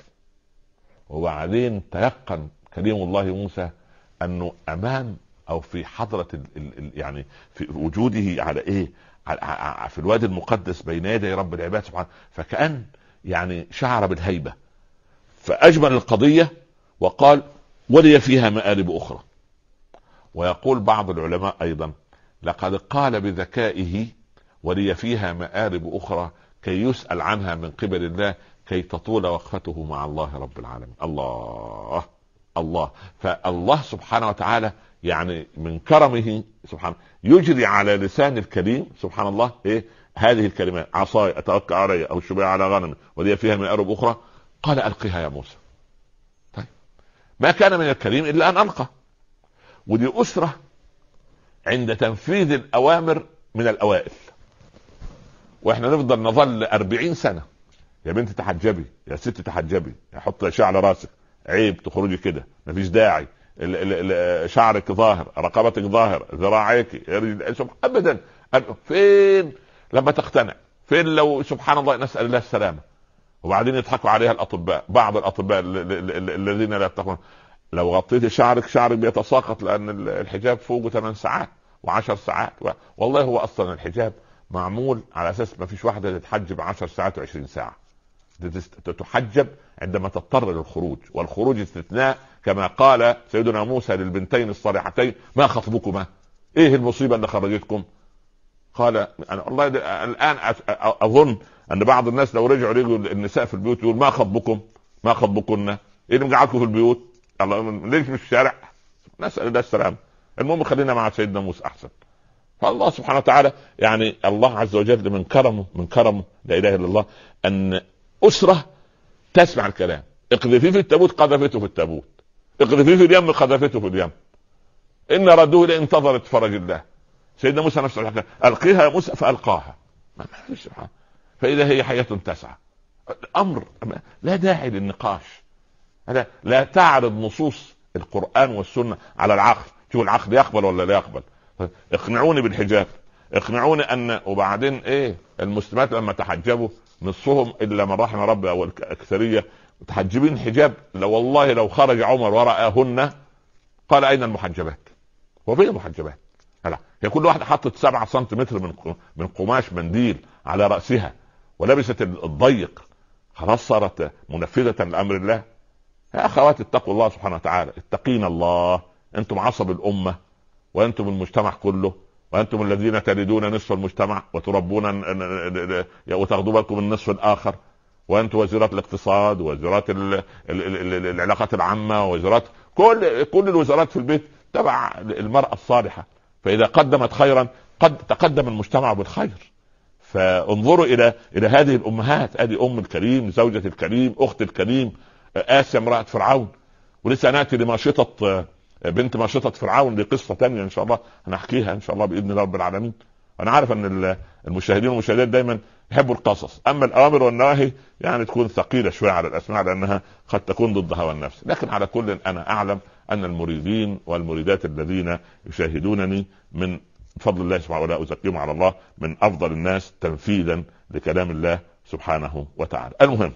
وبعدين تيقن كريم الله موسى انه امام او في حضرة يعني في وجوده على ايه، في الوادي المقدس بين يدي رب العباد سبحانه. فكأن يعني شعر بالهيبة، فاجمل القضية وقال ولي فيها مآرب اخرى. ويقول بعض العلماء ايضا لقد قال بذكائه ولي فيها مآرب اخرى كي يسأل عنها من قبل الله، كي تطول وقفته مع الله رب العالمين. الله فالله سبحانه وتعالى يعني من كرمه سبحانه يجري على لسان الكريم سبحان الله ايه هذه الكلمات: عصاي اتوكا عليها او شبع على غنم ولي فيها مآرب اخرى. قال القها يا موسى. طيب ما كان من الكريم الا ان القى. ودي اسرة عند تنفيذ الاوامر من الاوائل، واحنا نفضل نظل 40 سنة يا بنت تحجبي، يا ست تحجبي، حط شعر على راسك، عيب تخرجي كده، مفيش داعي، شعرك ظاهر، رقبتك ظاهر، ذراعيك ابدا. فين لما تقتنع؟ فين لو سبحان الله نسأل الله السلامة؟ وبعدين يضحكوا عليها الاطباء، بعض الاطباء الذين لا يتقون، لو غطيت شعرك بيتساقط، لان الحجاب فوقه 8 ساعات و10 ساعات. والله هو اصلا الحجاب معمول على اساس ما فيش واحدة تتحجب 10 ساعات و20 ساعة. تتحجب عندما تضطر للخروج، والخروج استثناء، كما قال سيدنا موسى للبنتين الصالحتين: ما خطبكما؟ ايه المصيبة اللي خرجتكم؟ قال أنا والله الان اظن ان بعض الناس لو رجعوا لقوا النساء في البيوت يقول: ما خطبكم؟ ما خطبكن؟ ايه اللي مقعدكم في البيوت؟ الله ليش في الشارع؟ نسأل الله السلام. المهم خلينا مع سيدنا موسى احسن. فالله سبحانه وتعالى يعني الله عز وجل من كرمه لا اله الا الله ان اسرة تسمع الكلام. اقذفيه في التابوت، قذفته في التابوت. اقذفيه في اليم، قذفته في اليم. ان ردوه لانتظرت فرج الله. سيدنا موسى نفسه القيها يا موسى، فالقاها. ما فيش فإذا هي حية تسعى. الأمر لا داعي للنقاش، لا تعرض نصوص القرآن والسنة على العقل. شوف العقل يقبل ولا لا يقبل. اقنعوني بالحجاب، اقنعوني ان، وبعدين ايه المسلمات لما تحجبوا نصهم الا من رحم ربي او الاكثريه متحجبين حجاب، لو والله لو خرج عمر ورآهن قال اين المحجبات؟ وفين المحجبات؟ لا، هي كل واحده حطت 7 سنتيمتر من قماش منديل على راسها ولبست الضيق، خلاص صارت منفذه لامر الله. يا اخواتي اتقوا الله سبحانه وتعالى، اتقينا الله. انتم عصب الامه وانتم المجتمع كله، وانتم الذين تريدون نصف المجتمع وتربون وتاخذوا بالكم النصف الاخر، وانتم وزيرات الاقتصاد ووزيرات العلاقات العامه ووزيرات كل الوزارات في البيت تبع المراه الصالحه، فاذا قدمت خيرا قد تقدم المجتمع بالخير. فانظروا الى هذه الامهات، هذه ام الكريم، زوجة الكريم، اخت الكريم آسيا امرأة فرعون. ولسه ناتي لماشطة بنت ماشطة فرعون، دي قصة تانية ان شاء الله هنحكيها ان شاء الله باذن الله رب العالمين. انا عارف ان المشاهدين والمشاهدات دايما يحبوا القصص، اما الاوامر والنواهي يعني تكون ثقيلة شوية على الاسماع لانها قد تكون ضد هوى النفس، لكن على كل انا اعلم ان المريدين والمريدات الذين يشاهدونني من بفضل الله سبحانه ولا أزكيهم على الله من افضل الناس تنفيذا لكلام الله سبحانه وتعالى. المهم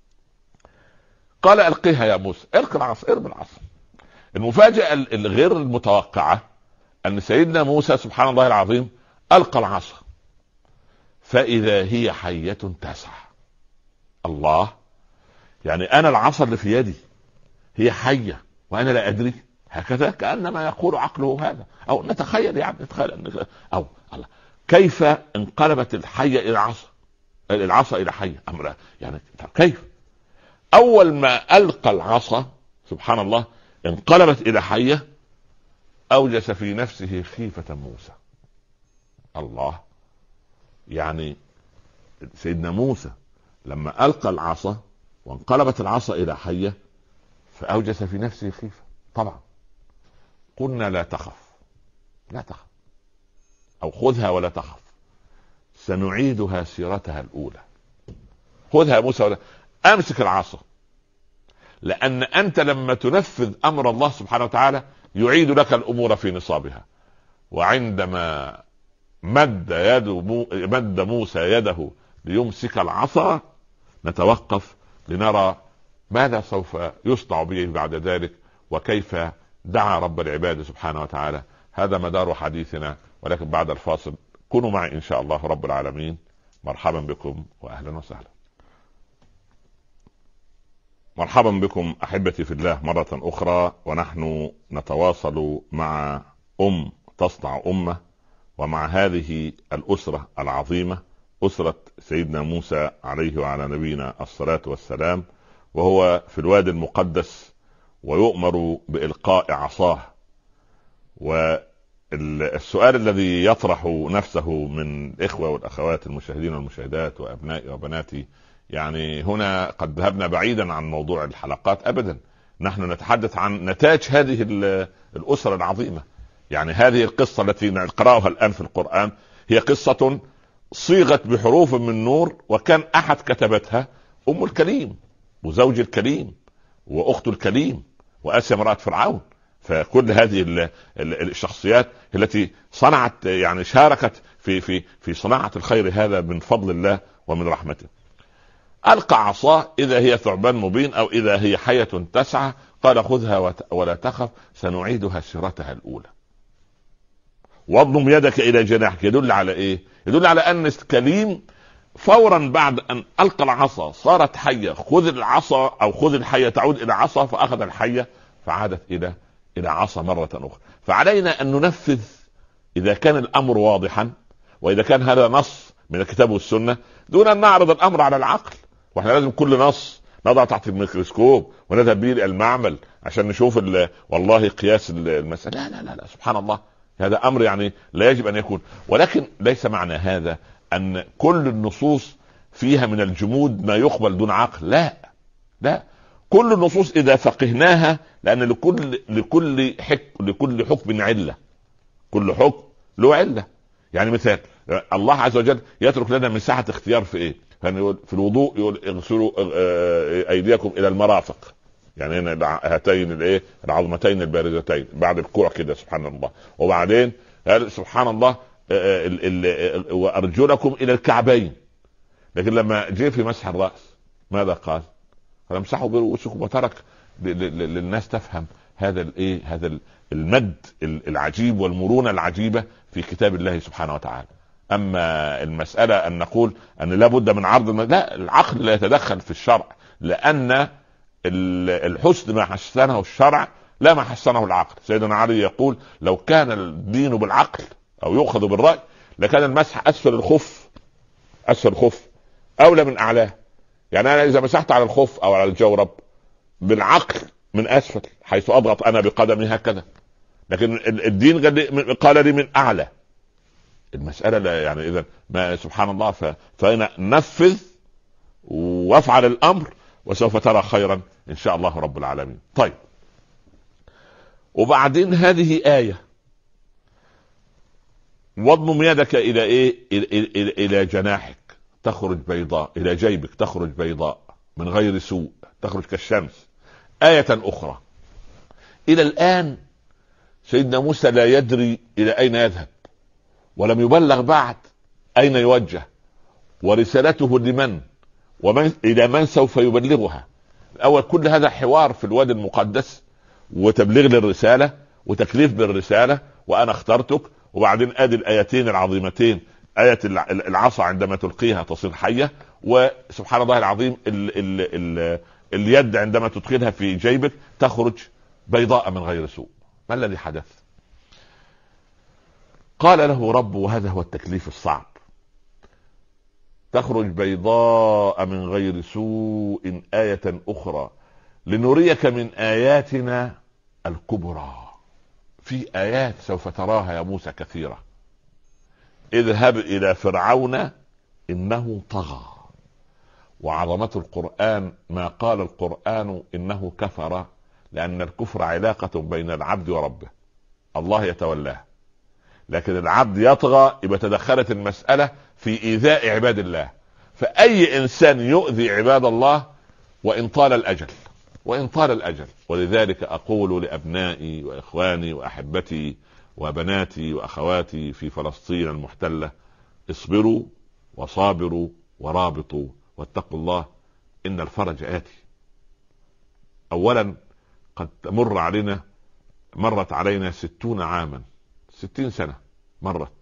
قال القيها يا موسى، القي العصا، ارمي العصا. المفاجأة الغير المتوقعة ان سيدنا موسى سبحان الله العظيم القى العصا فاذا هي حية تسعى. الله، يعني انا العصا اللي في يدي هي حية وانا لا ادري؟ هكذا كأنما يقول عقله هذا، او نتخيل يعني نتخيل او الله كيف انقلبت الحية الى العصا الى حية؟ امر يعني كيف؟ اول ما القى العصا سبحان الله انقلبت الى حية، اوجس في نفسه خيفة موسى. الله، يعني سيدنا موسى لما القى العصا وانقلبت العصا الى حية فاوجس في نفسه خيفة. طبعا قلنا لا تخف، لا تخف، او خذها ولا تخف، سنعيدها سيرتها الاولى. خذها يا موسى ولا امسك العصا، لان انت لما تنفذ امر الله سبحانه وتعالى يعيد لك الامور في نصابها. وعندما مد موسى يده ليمسك العصا نتوقف لنرى ماذا سوف يصنع به بعد ذلك، وكيف دعا رب العباد سبحانه وتعالى. هذا مدار حديثنا، ولكن بعد الفاصل كونوا معي ان شاء الله رب العالمين. مرحبا بكم واهلا وسهلا. مرحبا بكم احبتي في الله مرة اخرى، ونحن نتواصل مع تصنع امة، ومع هذه الاسرة العظيمة، اسرة سيدنا موسى عليه وعلى نبينا الصلاة والسلام، وهو في الوادي المقدس ويؤمر بإلقاء عصاه. والسؤال الذي يطرح نفسه من الإخوة والأخوات المشاهدين والمشاهدات وأبنائي وبناتي، يعني هنا قد ذهبنا بعيدا عن موضوع الحلقات أبدا، نحن نتحدث عن نتاج هذه الأسرة العظيمة. يعني هذه القصة التي نقرأها الآن في القرآن هي قصة صيغت بحروف من نور، وكان أحد كتبتها أم الكريم وزوج الكريم وأخت الكريم وآسيا امرأة فرعون. فكل هذه الشخصيات التي صنعت يعني شاركت في صناعة الخير هذا من فضل الله ومن رحمته. ألقى عصاه إذا هي ثعبان مبين أو إذا هي حية تسعى، قال خذها ولا تخف سنعيدها سيرتها الأولى. واضم يدك إلى جناحك، يدل على إيه؟ يدل على أن الكريم فورا بعد ان القى العصا صارت حية. خذ العصا او خذ الحية تعود الى عصا، فاخذ الحية فعادت الى عصا مرة اخرى. فعلينا ان ننفذ اذا كان الامر واضحا، واذا كان هذا نص من الكتاب والسنة، دون ان نعرض الامر على العقل. واحنا لازم كل نص نضع تحت الميكروسكوب ونذهب به الى المعمل عشان نشوف والله قياس المسألة. لا سبحان الله، هذا امر يعني لا يجب ان يكون. ولكن ليس معنى هذا ان كل النصوص فيها من الجمود ما يقبل دون عقل. لا، كل النصوص اذا فقهناها، لان لكل حكم علة، كل حكم له علة. يعني مثال الله عز وجل يترك لنا مساحة اختيار في ايه؟ كان يقول في الوضوء يقول اغسلوا ايديكم الى المرافق، يعني هنا هاتين الايه العظمتين البارزتين بعد الكوع كده سبحان الله. وبعدين قال سبحان الله وارجلكم الى الكعبين. لكن لما جه في مسح الراس ماذا قال؟ قال امسحوا برؤوسكم، وترك للناس تفهم هذا الايه هذا المد العجيب والمرونه العجيبه في كتاب الله سبحانه وتعالى. اما المساله ان نقول ان لابد من عرض لا، العقل لا يتدخل في الشرع، لان الحسن ما حسنه الشرع لا ما حسنه العقل. سيدنا علي يقول لو كان الدين بالعقل او يؤخذ بالرأي لكان المسح اسفل الخف اولى من اعلاه. يعني انا اذا مسحت على الخف او على الجورب بالعقل من اسفل حيث اضغط انا بقدمي هكذا، لكن الدين قال لي من اعلى. المسألة لا يعني اذا ما سبحان الله فانا نفذ وافعل الامر وسوف ترى خيرا ان شاء الله رب العالمين. طيب، وبعدين هذه آية واضمم يدك الى ايه الى جناحك تخرج بيضاء، الى جيبك تخرج بيضاء من غير سوء تخرج كالشمس. آية اخرى الى الان سيدنا موسى لا يدري الى اين يذهب، ولم يبلغ بعد اين يوجه، ورسالته لمن ومن الى من سوف يبلغها. الاول كل هذا حوار في الوادي المقدس وتبليغ للرسالة وتكليف بالرسالة وانا اخترتك. وبعدين ادي الايتين العظيمتين، آية العصا عندما تلقيها تصير حية، وسبحان الله العظيم اليد عندما تدخلها في جيبك تخرج بيضاء من غير سوء. ما الذي حدث؟ قال له رب، وهذا هو التكليف الصعب، تخرج بيضاء من غير سوء آية أخرى لنريك من آياتنا الكبرى. في آيات سوف تراها يا موسى كثيرة. اذهب إلى فرعون إنه طغى. وعظمة القرآن ما قال القرآن إنه كفر، لأن الكفر علاقة بين العبد وربه، الله يتولاه، لكن العبد يطغى يبقى تدخلت المسألة في إيذاء عباد الله. فأي إنسان يؤذي عباد الله وإن طال الأجل. ولذلك أقول لأبنائي وإخواني وأحبتي وبناتي وأخواتي في فلسطين المحتلة: اصبروا وصابروا ورابطوا واتقوا الله، إن الفرج آتي. أولا قد مرت علينا 60 عاما، 60 سنة مرت،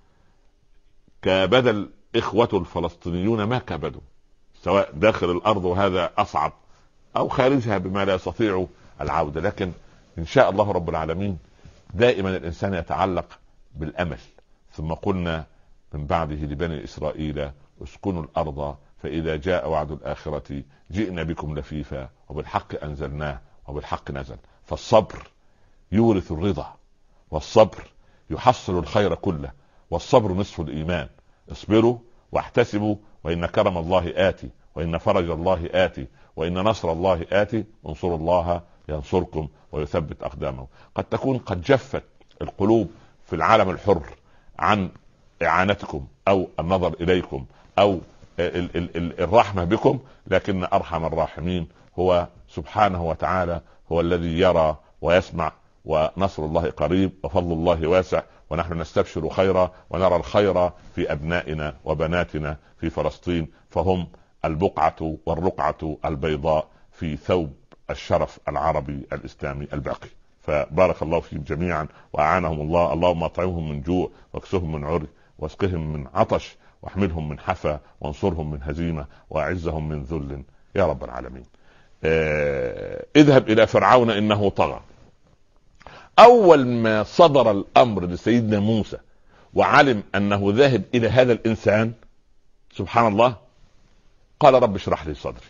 كابد الإخوة الفلسطينيون ما كابدوا، سواء داخل الأرض وهذا أصعب أو خارجها بما لا يستطيع العودة. لكن إن شاء الله رب العالمين دائما الإنسان يتعلق بالأمل. ثم قلنا من بعده لبني إسرائيل اسكنوا الأرض فإذا جاء وعد الآخرة جئنا بكم لفيفا وبالحق أنزلناه وبالحق نزل. فالصبر يورث الرضا، والصبر يحصل الخير كله، والصبر نصف الإيمان. اصبروا واحتسبوا وإن كرم الله آتي، وإن فرج الله آتي، وإن نصر الله آتي، انصروا الله ينصركم ويثبت أقدامه. قد تكون قد جفت القلوب في العالم الحر عن إعانتكم أو النظر إليكم أو الرحمة بكم، لكن أرحم الراحمين هو سبحانه وتعالى، هو الذي يرى ويسمع، ونصر الله قريب وفضل الله واسع، ونحن نستبشر خيرا ونرى الخير في أبنائنا وبناتنا في فلسطين، فهم البقعة والرقعة البيضاء في ثوب الشرف العربي الإسلامي الباقي. فبارك الله فيهم جميعا وأعانهم الله. اللهم اطعمهم من جوع واكسهم من عري واسقهم من عطش واحملهم من حفا وانصرهم من هزيمة واعزهم من ذل يا رب العالمين. اذهب إلى فرعون إنه طغى. أول ما صدر الأمر لسيدنا موسى وعلم أنه ذاهب إلى هذا الإنسان سبحان الله قال رب اشرح لي صدري.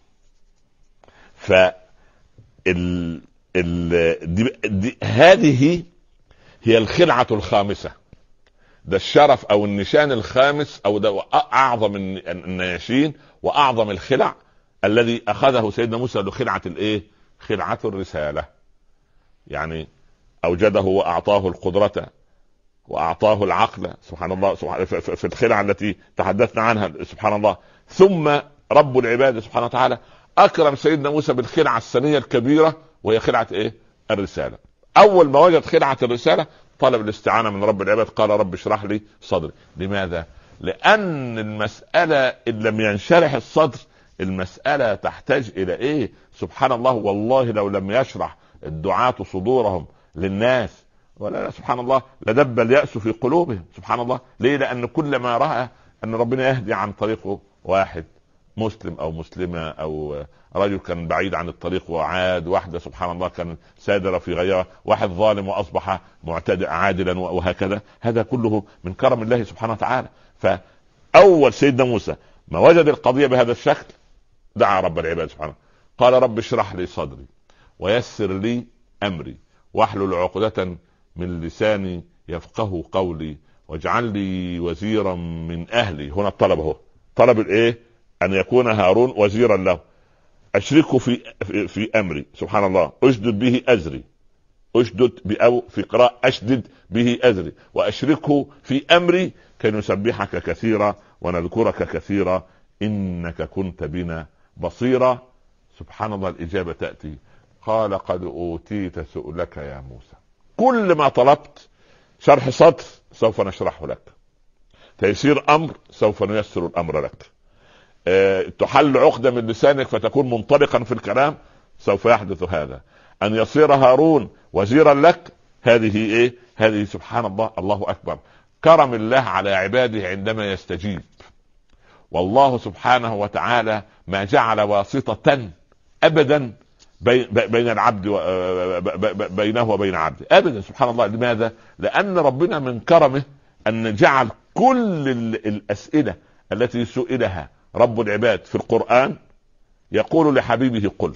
هذه هي الخلعة الخامسة، ده الشرف أو النشان الخامس، أو ده أعظم النياشين وأعظم الخلع الذي أخذه سيدنا موسى لخلعة الإيه؟ خلعة الرسالة. يعني أوجده وأعطاه القدرة واعطاه العقل سبحان الله في الخلعه التي تحدثنا عنها سبحان الله. ثم رب العباد سبحانه وتعالى اكرم سيدنا موسى بالخلعه السنيه الكبيره، وهي خلعه ايه؟ الرساله. اول ما وجد خلعه الرساله طلب الاستعانه من رب العباد، قال رب اشرح لي صدري. لماذا؟ لان المساله ان لم ينشرح الصدر المساله تحتاج الى ايه؟ سبحان الله. والله لو لم يشرح الدعاة صدورهم للناس ولا سبحان الله لدب اليأس في قلوبهم سبحان الله. ليه؟ لأن كل ما رأى أن ربنا يهدي عن طريقه واحد مسلم أو مسلمة أو رجل كان بعيد عن الطريق وعاد، واحدة سبحان الله كان سادرة في غيرها، واحد ظالم وأصبح معتدل عادلا، وهكذا. هذا كله من كرم الله سبحانه وتعالى. فأول سيدنا موسى ما وجد القضية بهذا الشكل دعا رب العباد سبحانه، قال رب اشرح لي صدري ويسر لي أمري واحلل عقدة من لساني يفقه قولي واجعل لي وزيرا من أهلي. هنا الطلب، هو طلب الايه؟ أن يكون هارون وزيرا له. أشركه في أمري سبحان الله، أشدد به أزري، أشدد أو في قراءة أشدد به أزري، وأشركه في أمري كي نسبحك كثيرا ونذكرك كثيرا إنك كنت بنا بصيرا. سبحان الله. الإجابة تأتي، قال قد أوتيت سؤلك يا موسى. كل ما طلبت شرح صدر سوف نشرحه لك، تيسير أمر سوف نيسر الأمر لك، تحل عقدة من لسانك فتكون منطلقا في الكلام سوف يحدث هذا، أن يصير هارون وزيرا لك. هذه إيه؟ هذه سبحان الله. الله أكبر. كرم الله على عباده عندما يستجيب. والله سبحانه وتعالى ما جعل واسطة أبدا بين العبد بينه وبين عبده ابدا سبحان الله. لماذا؟ لان ربنا من كرمه ان جعل كل الاسئله التي سئلها رب العباد في القران يقول لحبيبه قل.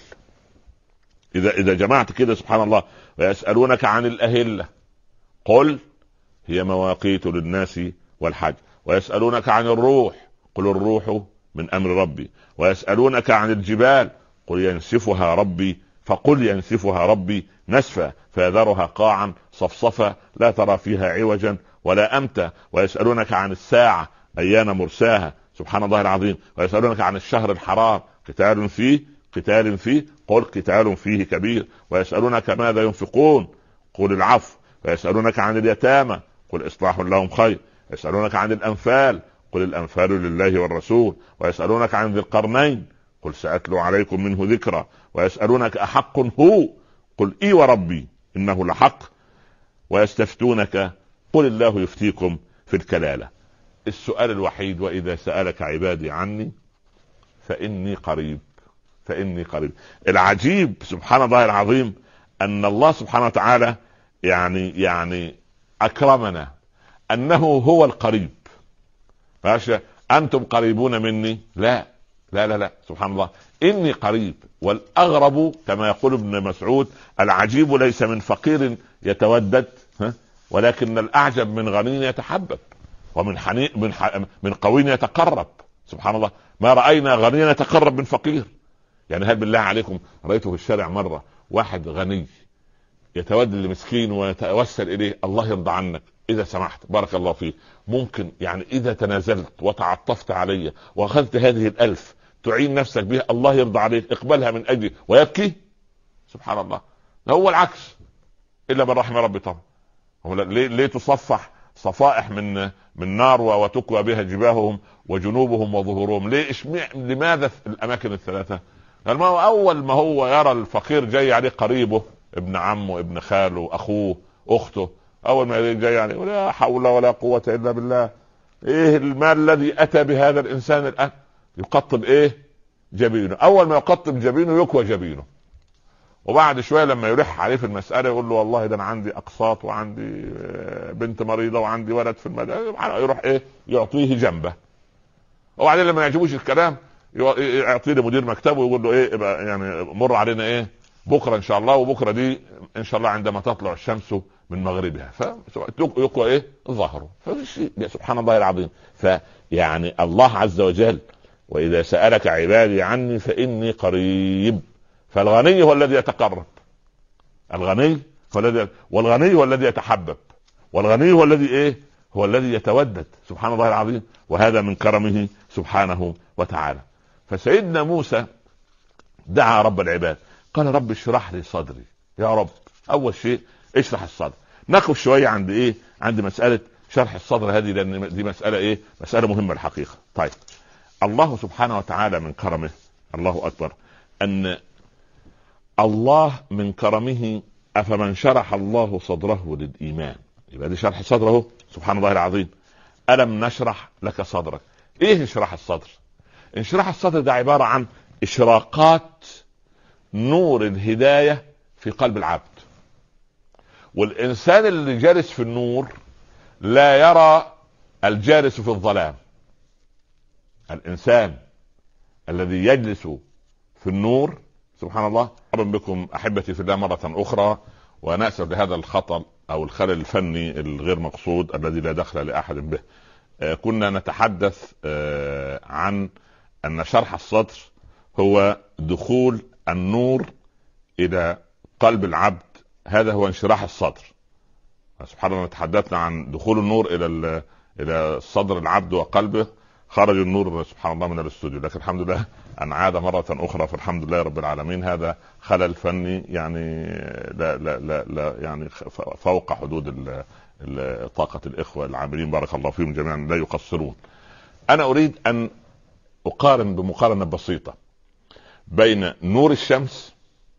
اذا جمعت كده سبحان الله، ويسالونك عن الاهله قل هي مواقيت للناس والحج، ويسالونك عن الروح قل الروح من امر ربي، ويسالونك عن الجبال قل ينسفها ربي فقل ينسفها ربي نسفا فيذرها قاعا صفصفا لا ترى فيها عوجا ولا أمتا، ويسألونك عن الساعة أيان مرساها سبحان الله العظيم، ويسألونك عن الشهر الحرام قتال فيه قل قتال فيه كبير، ويسألونك ماذا ينفقون قل العفو، ويسألونك عن اليتامى قل إصلاح لهم خير، يسألونك عن الأنفال قل الأنفال لله والرسول، ويسألونك عن ذي القرنين قل سأتلو عليكم منه ذكرى، ويسألونك أحق هو قل إي وربي إنه لحق، ويستفتونك قل الله يفتيكم في الكلالة. السؤال الوحيد وإذا سألك عبادي عني فإني قريب. العجيب سبحان الله العظيم أن الله سبحانه وتعالى يعني أكرمنا أنه هو القريب. أنتم قريبون مني، لا سبحان الله إني قريب. والأغرب كما يقول ابن مسعود العجيب ليس من فقير يتودد ولكن الأعجب من غني يتحبب ومن من قوي يتقرب. سبحان الله. ما رأينا غني يتقرب من فقير. يعني هل بالله عليكم رأيته في الشارع مرة واحد غني يتودد لمسكين ويتوسل إليه الله يرضى عنك إذا سمحت بارك الله فيك، ممكن يعني إذا تنازلت وتعطفت علي وأخذت هذه 1000 تعين نفسك بها الله يرضى عليك اقبلها من أجلي، ويبكي. سبحان الله. هو العكس إلا من رحم ربي طبعا. ليه تصفح صفائح من نار وتكوى بها جباههم وجنوبهم وظهورهم؟ لماذا في الأماكن الثلاثة؟ لما أول ما هو يرى الفقير جاي عليه قريبه ابن عمه ابن خاله أخوه أخته، أول ما جاي يعني ولا حول ولا قوة إلا بالله، إيه المال الذي أتى بهذا الإنسان الآن؟ يقطب إيه؟ جبينه. أول ما يقطب جبينه يكوى جبينه، وبعد شوية لما يلح عليه في المسألة يقول له والله ده أنا عندي أقساط وعندي بنت مريضة وعندي ولد في المدرسة، يروح إيه؟ يعطيه جنبه. وبعدين لما يعجبوش الكلام يعطيه لمدير مكتبه ويقول له إيه يعني مر علينا إيه بكرة إن شاء الله، وبكرة دي إن شاء الله عندما تطلع الشمس من مغربها فيقوى إيه ظهره. سبحان الله العظيم. فيعني الله عز وجل وإذا سألك عبادي عني فإني قريب. فالغني هو الذي يتقرب، والغني هو الذي يتحبب، والغني هو الذي ايه؟ هو الذي يتودد، سبحان الله العظيم. وهذا من كرمه سبحانه وتعالى. فسيدنا موسى دعا رب العباد، قال رب اشرح لي صدري. يا رب اول شيء اشرح الصدر. نقف شويه عند ايه؟ عند مساله شرح الصدر هذه، لان دي مساله ايه؟ مساله مهمه الحقيقه. طيب، الله سبحانه وتعالى من كرمه، الله اكبر، ان الله من كرمه افمن شرح الله صدره للايمان. يبقى دي شرح صدره سبحان الله العظيم. الم نشرح لك صدرك. ايه انشراح الصدر؟ انشراح الصدر ده عباره عن اشراقات نور الهدايه في قلب العبد. والانسان اللي جالس في النور لا يرى الجالس في الظلام. الانسان الذي يجلس في النور، سبحان الله. مرحبا بكم احبتي في الله مره اخرى، ونأسف لهذا الخطأ او الخلل الفني الغير مقصود الذي لا دخل لاحد به. كنا نتحدث عن ان شرح الصدر هو دخول النور الى قلب العبد، هذا هو انشراح الصدر. سبحان الله، تحدثنا عن دخول النور الى صدر العبد وقلبه، خرج النور سبحان الله من الاستوديو، لكن الحمد لله ان عاد مره اخرى، فالحمد لله رب العالمين. هذا خلل فني يعني لا يعني فوق حدود طاقه الاخوه العاملين، بارك الله فيهم جميعا، لا يقصرون. انا اريد ان اقارن بمقارنه بسيطه بين نور الشمس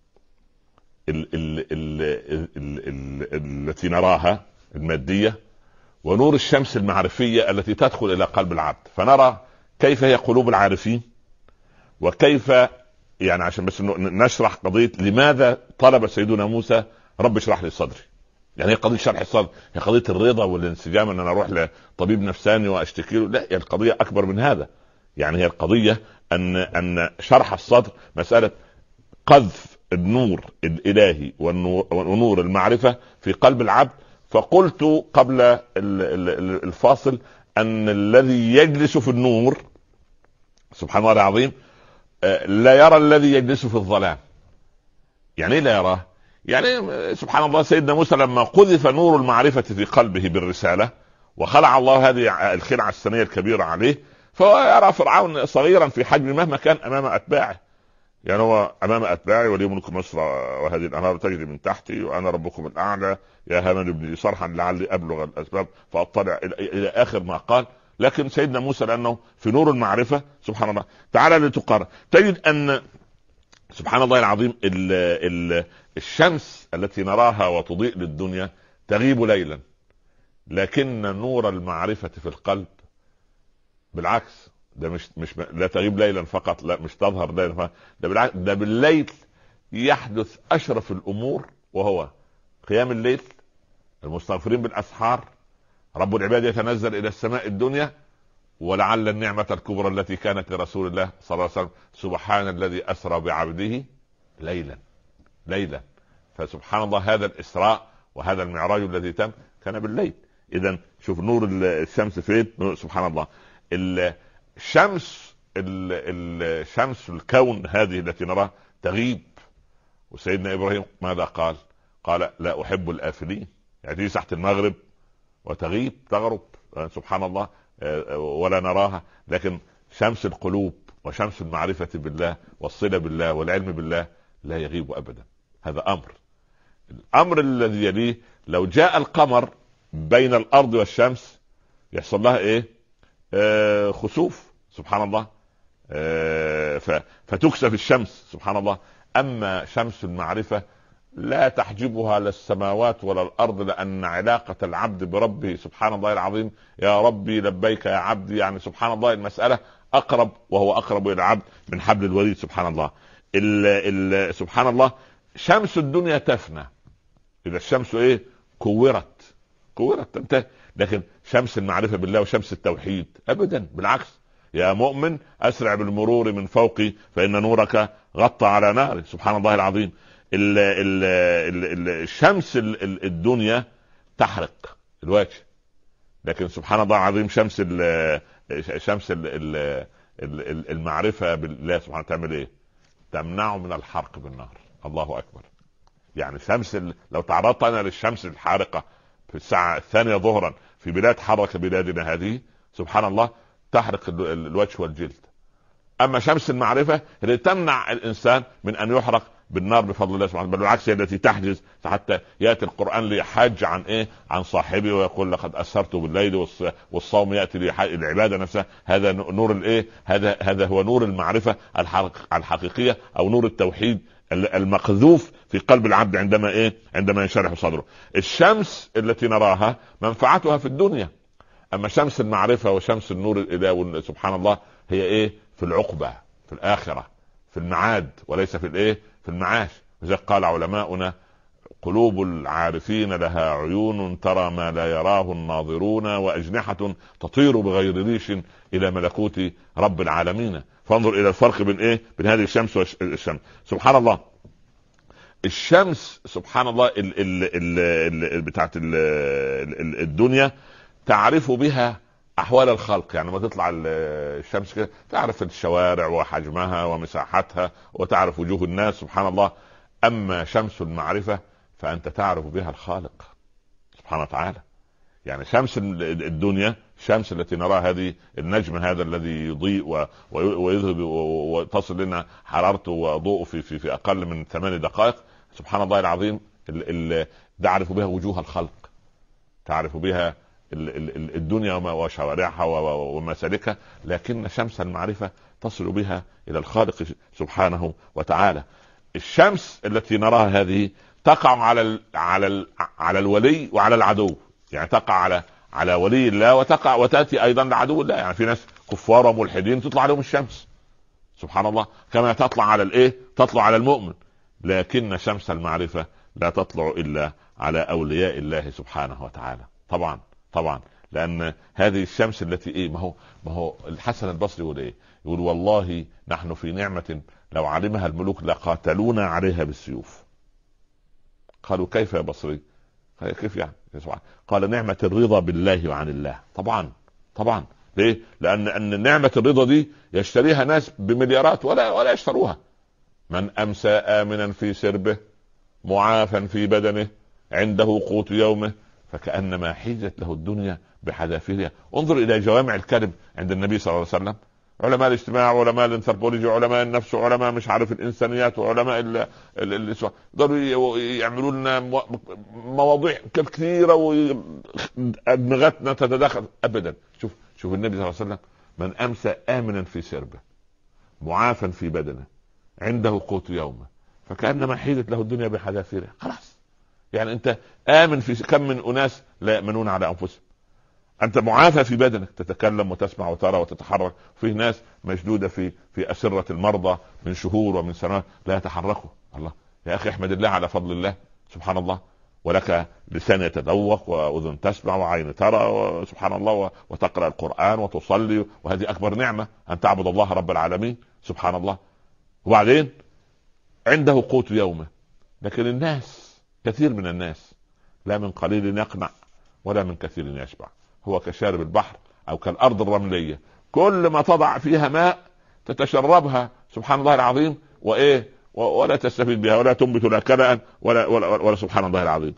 التي نراها الماديه ونور الشمس المعرفيه التي تدخل الى قلب العبد، فنرى كيف هي قلوب العارفين، وكيف يعني عشان بس نشرح قضيه لماذا طلب سيدنا موسى رب اشرح لي صدري. يعني هي قضيه شرح الصدر، هي قضيه الرضا والانسجام، ان انا اروح لطبيب نفساني واشتكي له، لا، هي القضيه اكبر من هذا. يعني هي القضيه ان شرح الصدر مساله قذف النور الالهي ونور المعرفه في قلب العبد. فقلت قبل الفاصل ان الذي يجلس في النور سبحان الله العظيم لا يرى الذي يجلس في الظلام. يعني ايه لا يراه؟ يعني سبحان الله، سيدنا موسى لما قذف نور المعرفة في قلبه بالرسالة وخلع الله هذه الخلعة السنية الكبيرة عليه، فهو يرى فرعون صغيرا في حجم مهما كان امام اتباعه. يعني هو امام اتباعي ولي ملك مصر وهذه الانهار تجري من تحتي وانا ربكم الاعلى يا هامان ابن لي صرحا لعلي ابلغ الاسباب فاطلع الى اخر ما قال. لكن سيدنا موسى لانه في نور المعرفه سبحان الله. تعالى لتقارن تجد ان سبحان الله العظيم الشمس التي نراها وتضيء للدنيا تغيب ليلا، لكن نور المعرفه في القلب بالعكس، ده مش لا تغيب ليلا فقط، لا مش تظهر ليلا فقط، ده بالعكس، ده بالليل يحدث اشرف الامور، وهو قيام الليل، المستغفرين بالاسحار، رب العباد يتنزل الى السماء الدنيا. ولعل النعمة الكبرى التي كانت لرسول الله صلى الله عليه وسلم سبحان الذي اسرى بعبده ليلا. فسبحان الله، هذا الاسراء وهذا المعراج الذي تم كان بالليل. اذا شوف نور الشمس فين، سبحان الله. الشمس الكون هذه التي نراها تغيب، وسيدنا ابراهيم ماذا قال؟ قال لا احب الافلين. يعني تيجي ساعة المغرب وتغيب تغرب سبحان الله ولا نراها، لكن شمس القلوب وشمس المعرفة بالله والصلة بالله والعلم بالله لا يغيب ابدا. هذا الامر الذي يليه، لو جاء القمر بين الارض والشمس يحصل لها ايه؟ خسوف سبحان الله، فتكسف الشمس سبحان الله. اما شمس المعرفة لا تحجبها لا السماوات ولا الارض، لان علاقة العبد بربه سبحان الله العظيم، يا ربي لبيك يا عبدي، يعني سبحان الله المسألة اقرب، وهو اقرب الى العبد من حبل الوريد سبحان الله. سبحان الله، شمس الدنيا تفنى اذا الشمس ايه؟ كورت تنتهي. لكن شمس المعرفة بالله وشمس التوحيد ابدا، بالعكس، يا مؤمن اسرع بالمرور من فوقي فان نورك غطى على ناري سبحان الله العظيم. الشمس الدنيا تحرق الوجه، لكن سبحان الله العظيم شمس المعرفة بالله سبحانه تعمل ايه؟ تمنعه من الحرق بالنار. الله اكبر. يعني شمس لو تعرضت انا للشمس الحارقة في الساعة 2 ظهرا في بلاد حرك بلادنا هذه سبحان الله تحرق الوجه والجلد. اما شمس المعرفة اللي تمنع الانسان من ان يحرق بالنار بفضل الله سبحانه، بل بالعكس هي التي تحجز، حتى ياتي القرآن ليحاج عن ايه؟ عن صاحبه ويقول لقد اسرت بالليل، والصوم ياتي للعبادة نفسها. هذا نور الايه؟ هذا هو نور المعرفة الحقيقية، او نور التوحيد المقذوف في قلب العبد عندما ايه؟ عندما ينشرح صدره. الشمس التي نراها منفعتها في الدنيا، اما شمس المعرفة وشمس النور الالهي سبحان الله هي ايه؟ في العقبة، في الآخرة، في المعاد، وليس في الايه؟ في المعاش. لذلك قال علماؤنا قلوب العارفين لها عيون ترى ما لا يراه الناظرون، واجنحة تطير بغير ريش الى ملكوت رب العالمين. فانظر الى الفرق بين ايه؟ بين هذه الشمس والشمس. سبحان الله الشمس سبحان الله بتاعت الدنيا تعرف بها احوال الخلق، يعني ما تطلع الشمس كده تعرف الشوارع وحجمها ومساحتها وتعرف وجوه الناس سبحان الله. اما شمس المعرفة فانت تعرف بها الخالق سبحانه وتعالى. يعني شمس الدنيا، الشمس التي نراها هذه، النجم هذا الذي يضيء ويذهب وتصل لنا حرارته وضوءه في اقل من 8 دقائق سبحان الله العظيم. تعرف بها وجوه الخلق، تعرف بها الدنيا وشوارعها ومسالكها. لكن شمس المعرفة تصل بها الى الخالق سبحانه وتعالى. الشمس التي نراها هذه تقع على الولي وعلى العدو، يعني تقع على ولي الله وتأتي ايضا لعدو الله. يعني في ناس كفار وملحدين تطلع عليهم الشمس سبحان الله، كما تطلع على الايه؟ تطلع على المؤمن. لكن شمس المعرفة لا تطلع الا على اولياء الله سبحانه وتعالى. طبعا لان هذه الشمس التي ايه؟ ما هو الحسن البصري يقول ايه؟ يقول والله نحن في نعمة لو علمها الملوك لقاتلونا عليها بالسيوف. قالوا كيف يا بصري؟ كيف يعني؟ قال نعمة الرضا بالله وعن الله. طبعا ليه؟ لان نعمة الرضا دي يشتريها ناس بمليارات ولا يشتروها. من امسى امنا في سربه معافا في بدنه عنده قوت يومه فكأنما حيزت له الدنيا بحذافيرها. انظر الى جوامع الكلم عند النبي صلى الله عليه وسلم. علماء الاجتماع، علماء الانثروبولوجي، علماء النفس، علماء مش عارف الانسانيات، وعلماء قدروا يعملوا لنا مواضيع كثيره وادمغتنا تتداخل ابدا. شوف النبي صلى الله عليه وسلم من امسى امنا في سربه معافا في بدنه عنده قوت يومه فكأنما حيزت له الدنيا بحذافيرها. خلاص يعني انت امن في كم من اناس لا يامنون على انفسهم. انت معافى في بدنك، تتكلم وتسمع وترى وتتحرك. فيه ناس مشدودة في اسرة المرضى من شهور ومن سنوات لا يتحركوا. الله يا اخي احمد الله على فضل الله سبحان الله. ولك لسان يتذوق واذن تسمع وعين ترى وسبحان الله وتقرأ القرآن وتصلي، وهذه اكبر نعمة ان تعبد الله رب العالمين سبحان الله. وبعدين عنده قوت يومه. لكن الناس، كثير من الناس لا من قليل يقنع ولا من كثير يشبع. هو كشارب البحر او كالارض الرملية، كل ما تضع فيها ماء تتشربها سبحان الله العظيم وايه ولا تستفيد بها ولا تنبت لا كلأ ولا سبحان الله العظيم.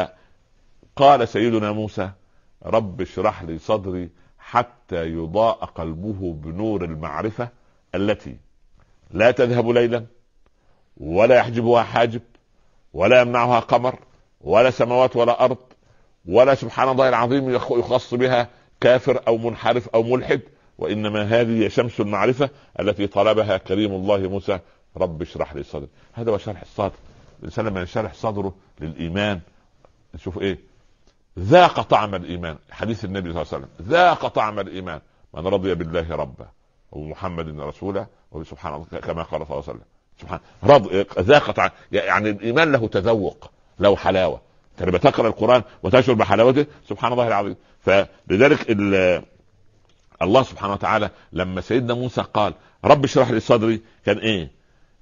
فقال سيدنا موسى رب اشرح لي صدري حتى يضاء قلبه بنور المعرفة التي لا تذهب ليلا ولا يحجبها حاجب ولا يمنعها قمر ولا سماوات ولا أرض ولا سبحان الله العظيم يخص بها كافر أو منحرف أو ملحد. وإنما هذه شمس المعرفة التي طلبها كريم الله موسى رب اشرح لي صدري. هذا هو شرح الصدر. الإنسان لما يشرح صدره للإيمان نشوف إيه؟ ذاق طعم الإيمان. حديث النبي صلى الله عليه وسلم ذاق طعم الإيمان من رضي بالله ربا ومحمد رسوله وسبحان الله كما قال صلى الله عليه وسلم. سبحان ذاق طعم، يعني الإيمان له تذوق له حلاوة. لما تقرأ القرآن وتشعر بحلاوته سبحان الله العظيم. فلذلك الله سبحانه وتعالى لما سيدنا موسى قال رب اشرح لي صدري كان ايه؟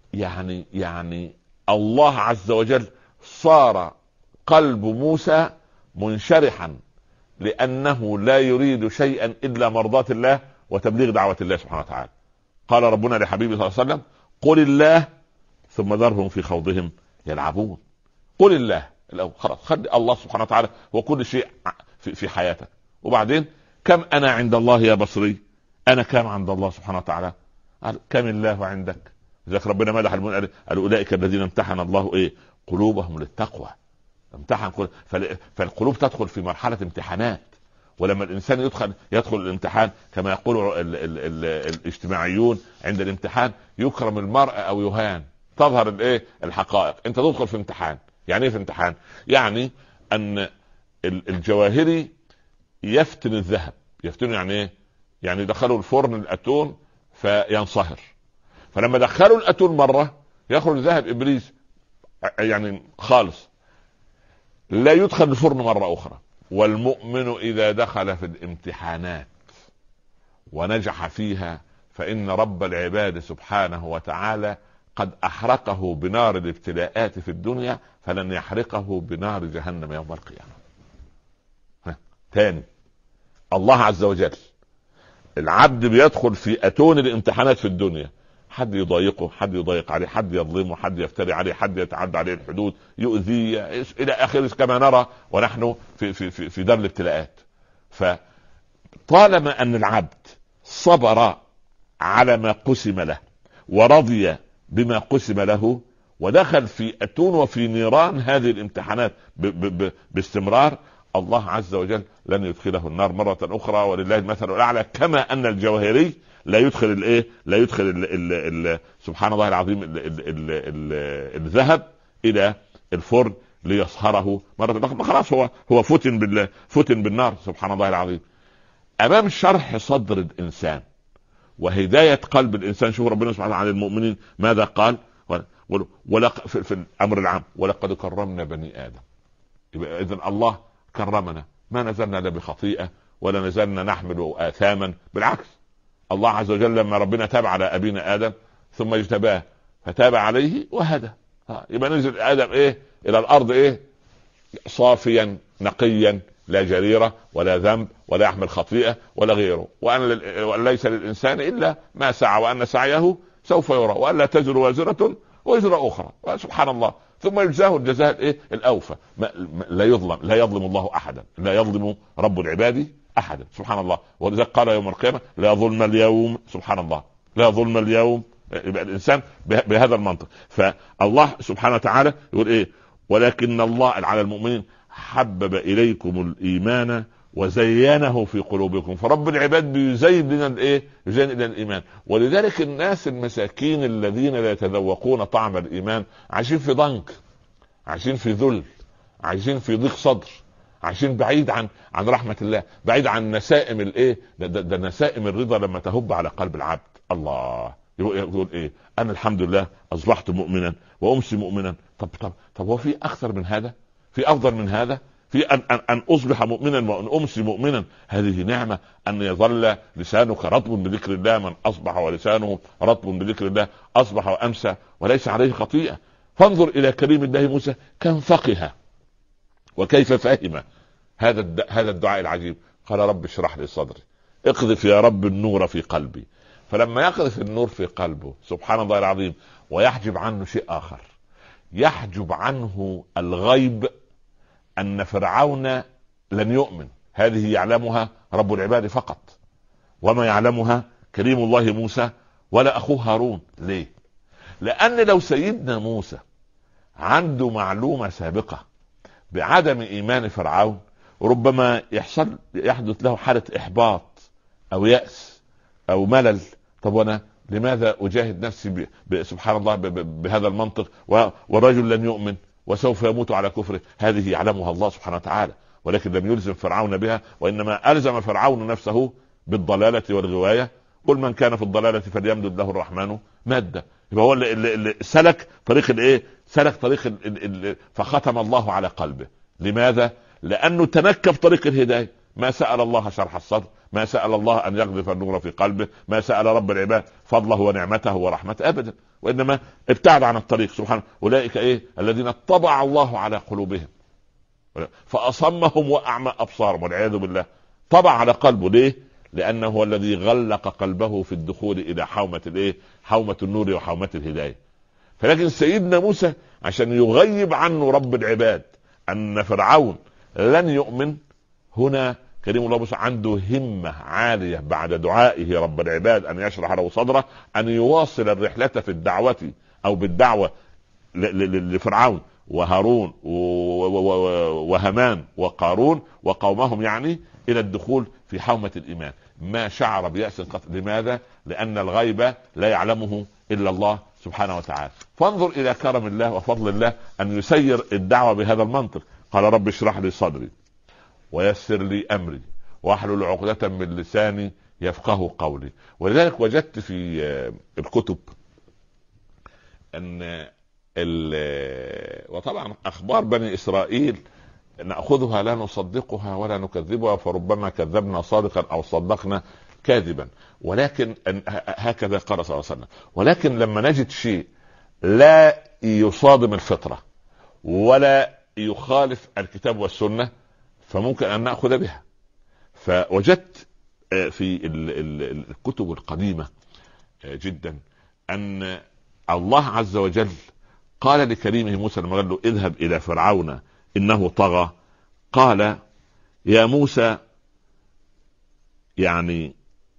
يعني الله عز وجل صار قلب موسى منشرحا لأنه لا يريد شيئا إلا مرضاة الله وتبليغ دعوة الله سبحانه وتعالى. قال ربنا لحبيبه صلى الله عليه وسلم قل الله ثم ذرهم في خوضهم يلعبون. قل الله خلاص خلي الله سبحانه وتعالى هو كل شيء في حياتك. وبعدين كم انا عند الله يا بصري؟ انا كم عند الله سبحانه وتعالى؟ كم الله عندك؟ ذلك ربنا مدح المؤمنين قال اولئك الذين امتحن الله قلوبهم للتقوى. امتحن فالقلوب تدخل في مرحله امتحانات. ولما الانسان يدخل الامتحان كما يقول الاجتماعيون عند الامتحان يكرم المرء او يهان، تظهر الحقائق. انت تدخل في امتحان. يعني ايه في امتحان؟ يعني ان الجواهري يفتن الذهب. يفتن يعني ايه؟ يعني دخلوا الفرن الاتون فينصهر، فلما دخلوا الاتون مره يخرج ذهب ابليس يعني خالص، لا يدخل الفرن مره اخرى. والمؤمن اذا دخل في الامتحانات ونجح فيها فان رب العباد سبحانه وتعالى قد احرقه بنار الابتلاءات في الدنيا فلن يحرقه بنار جهنم يوم القيامه. تاني، الله عز وجل العبد بيدخل في اتون الامتحانات في الدنيا، حد يضايقه، حد يضايق عليه، حد يظلمه، حد يفتري عليه، حد يتعدى عليه الحدود، يؤذيه الى اخره كما نرى ونحن في دار الابتلاءات. فطالما ان العبد صبر على ما قسم له ورضي بما قسم له ودخل في اتون وفي نيران هذه الامتحانات باستمرار، الله عز وجل لن يدخله النار مرة أخرى، ولله المثل الأعلى. كما أن الجواهري لا يدخل لا يدخل سبحان الله العظيم الذهب إلى الفرن ليصهره مرة أخرى، خلاص هو فتن بالنار سبحان الله العظيم. أمام شرح صدر الإنسان وهداية قلب الإنسان، شوف ربنا سبحانه عن المؤمنين ماذا قال في الأمر العام: ولقد كرمنا بني آدم. إذن الله كرمنا، ما نزلنا لا بخطيئة ولا نزلنا نحمل آثاما، بالعكس الله عز وجل لما ربنا تاب على أبينا آدم ثم اجتباه فتاب عليه وهدى، يبقى نزل آدم إلى الأرض صافيا نقيا لا جريرة ولا ذنب ولا يحمل خطيئة ولا غيره، وأن ليس للإنسان إلا ما سعى وأن سعيه سوف يرى وأن لا تزر وازرة وزر أخرى، سبحان الله، ثم يجزاه الجزاء الأوفى. لا يظلم الله أحدا، لا يظلم رب العباد أحدا سبحان الله. ولذلك قال يوم القيامة: لا ظلم اليوم، سبحان الله، لا ظلم اليوم. يبقى الإنسان بهذا المنطق. فالله سبحانه وتعالى يقول ولكن الله على المؤمنين حبب إليكم الإيمان وزينه في قلوبكم. فرب العباد بيزين لنا يزين لنا الإيمان. ولذلك الناس المساكين الذين لا يتذوقون طعم الإيمان عايشين في ضنك، عايشين في ذل، عايشين في ضيق صدر، عايشين بعيد عن رحمة الله، بعيد عن نسائم ده نسائم الرضا لما تهب على قلب العبد. الله يقول أنا الحمد لله أصبحت مؤمنا وأمسي مؤمنا. طب هو في أكثر من هذا؟ في أفضل من هذا؟ في أن أصبح مؤمنا وأن أمسي مؤمنا؟ هذه نعمة. أن يظل لسانك رطب بذكر الله، من أصبح ولسانه رطب بذكر الله أصبح وأمسى وليس عليه خطيئة. فانظر إلى كريم الله موسى كم فقه وكيف فهم هذا الدعاء العجيب. قال: رب اشرح لي صدري، اقذف يا رب النور في قلبي. فلما يقذف النور في قلبه سبحان الله العظيم ويحجب عنه شيء آخر، يحجب عنه الغيب، أن فرعون لن يؤمن. هذه يعلمها رب العباد فقط، وما يعلمها كريم الله موسى ولا أخوه هارون. ليه؟ لأن لو سيدنا موسى عنده معلومة سابقة بعدم إيمان فرعون ربما يحدث له حالة إحباط أو يأس أو ملل. طب وأنا لماذا أجاهد نفسي سبحان الله بهذا المنطق والرجل لن يؤمن وسوف يموت على كفره؟ هذه يعلمها الله سبحانه وتعالى، ولكن لم يلزم فرعون بها، وإنما ألزم فرعون نفسه بالضلالة والغواية. قل من كان في الضلالة فليمدد له الرحمن مادة. يبقى هو اللي سلك طريق سلك طريق فختم الله على قلبه. لماذا؟ لأنه تنكب طريق الهداية. ما سأل الله شرح الصدر، ما سأل الله أن يقذف النور في قلبه، ما سأل رب العباد فضله ونعمته ورحمته أبدا، وإنما ابتعد عن الطريق. سبحانه. أولئك الذين طبع الله على قلوبهم فأصمهم وأعمى أبصارهم والعياذ بالله. طبع على قلبه. ليه؟ لأنه هو الذي غلق قلبه في الدخول إلى حومة النور وحومة الهداية. فلكن سيدنا موسى عشان يغيب عنه رب العباد ان فرعون لن يؤمن، هنا كريم الله بس عنده همة عالية بعد دعائه رب العباد أن يشرح له صدره أن يواصل الرحلة في الدعوة أو بالدعوة لفرعون وهارون وهامان وقارون وقومهم، يعني إلى الدخول في حومة الإيمان. ما شعر بيأس قط. لماذا؟ لأن الغيب لا يعلمه إلا الله سبحانه وتعالى. فانظر إلى كرم الله وفضل الله أن يسير الدعوة بهذا المنطق. قال رب اشرح لي صدري ويسر لي أمري واحلل عقدة من لساني يفقه قولي. ولذلك وجدت في الكتب أن وطبعا أخبار بني إسرائيل نأخذها لا نصدقها ولا نكذبها، فربما كذبنا صادقا أو صدقنا كاذبا، ولكن هكذا قال صلى الله عليه وسلم. ولكن لما نجد شيء لا يصادم الفطرة ولا يخالف الكتاب والسنة فممكن أن نأخذ بها. فوجدت في الكتب القديمة جدا أن الله عز وجل قال لكريمه موسى لما قال له اذهب إلى فرعون إنه طغى، قال يا موسى، يعني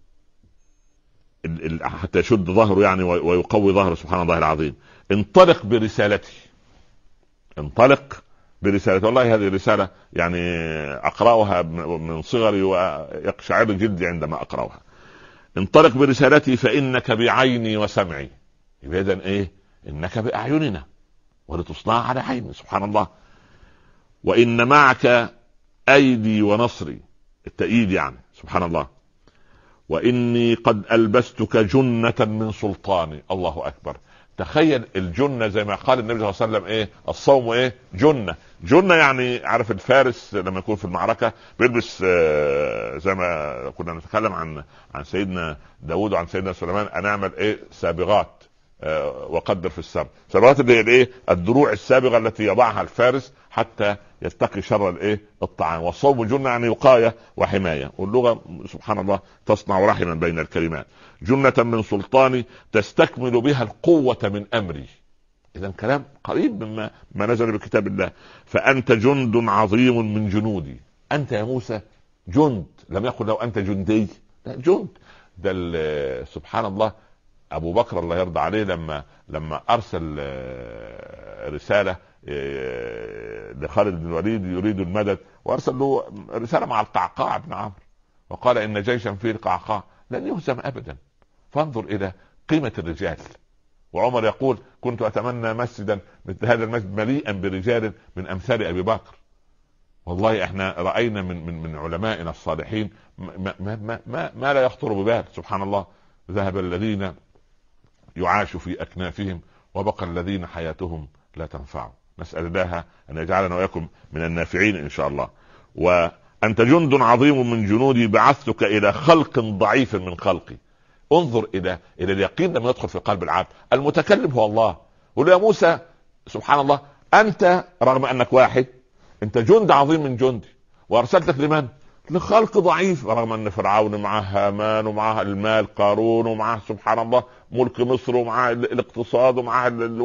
حتى يشد ظهره يعني ويقوي ظهره، سبحان الله العظيم، انطلق برسالتي، انطلق برسالة. والله هذه الرسالة يعني أقرأها من صغري ويقشعر جلدي عندما أقرأها. انطلق برسالتي فإنك بعيني وسمعي. إذن إيه؟ إنك بأعيننا ولتصنع على عيني، سبحان الله. وإن معك أيدي ونصري، التأييد يعني، سبحان الله. وإني قد ألبستك جنة من سلطاني. الله أكبر. تخيل الجنة زي ما قال النبي صلى الله عليه وسلم ايه الصوم ايه جنة. جنة يعني عارف الفارس لما يكون في المعركة بيلبس زي ما كنا نتكلم عن سيدنا داود وعن سيدنا سليمان ان نعمل ايه سابغات وقدر في السبغ. سابغات اللي هي الايه الدروع السابغة التي يضعها الفارس حتى يتقي شر الايه الطعام. والصوم جنة يعني وقاية وحماية، واللغة سبحان الله تصنع رحما بين الكلمات. جنة من سلطاني تستكمل بها القوة من أمري. إذن كلام قريب مما نزل بكتاب الله. فأنت جند عظيم من جنودي. أنت يا موسى جند، لم يقل لو أنت جندي، لا جند. ده سبحان الله أبو بكر الله يرضى عليه لما أرسل رسالة لخالد بن الوليد يريد المدد، وأرسل له رسالة مع القعقاع بن عمرو وقال إن جيشا فيه القعقاع لن يهزم أبدا. فانظر إلى قيمة الرجال. وعمر يقول كنت أتمنى مسجدا مثل هذا المسجد مليئا برجال من أمثال أبي بكر. والله احنا رأينا من علمائنا الصالحين ما لا يخطر ببال، سبحان الله. ذهب الذين يعاش في أكنافهم وبقى الذين حياتهم لا تنفع. نسأل الله أن يجعلنا وإياكم من النافعين إن شاء الله. وأنت جند عظيم من جنودي بعثتك إلى خلق ضعيف من خلقي. انظر إلى اليقين لما يدخل في قلب العبد. المتكلم هو الله. قل يا موسى سبحان الله أنت رغم أنك واحد أنت جند عظيم من جندي، وأرسلتك لمن؟ لخلق ضعيف، رغم أن فرعون معه هامان ومعه المال قارون ومعه سبحان الله ملك مصر ومعه الاقتصاد ومعه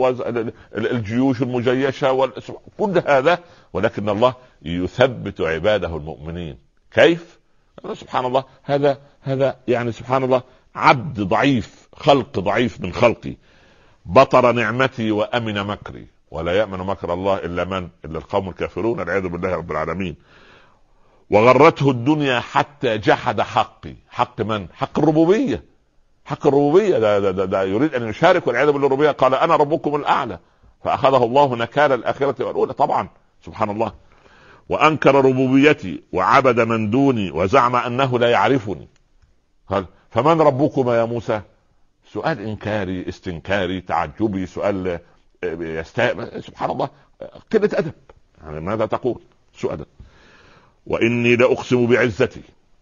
الجيوش المجيشة كل هذا، ولكن الله يثبت عباده المؤمنين. كيف؟ سبحان الله. هذا يعني سبحان الله عبد ضعيف، خلق ضعيف من خلقي. بطر نعمتي وأمن مكري، ولا يأمن مكر الله إلا القوم الكافرون والعياذ بالله رب العالمين. وغرته الدنيا حتى جحد حقي. حق من؟ حق الربوبية. حق الربوبية ده يريد أن يشارك والعياذ بالله الربوبية. قال أنا ربكم الأعلى فأخذه الله نكال الآخرة والأولى طبعا، سبحان الله. وأنكر ربوبيتي وعبد من دوني وزعم أنه لا يعرفني. قال فمن ربكما يا موسى؟ سؤال إنكاري استنكاري تعجبي، سؤال سبحان الله قلة أدب. يعني ماذا تقول؟ سؤال. وإني لأقسم بعزتي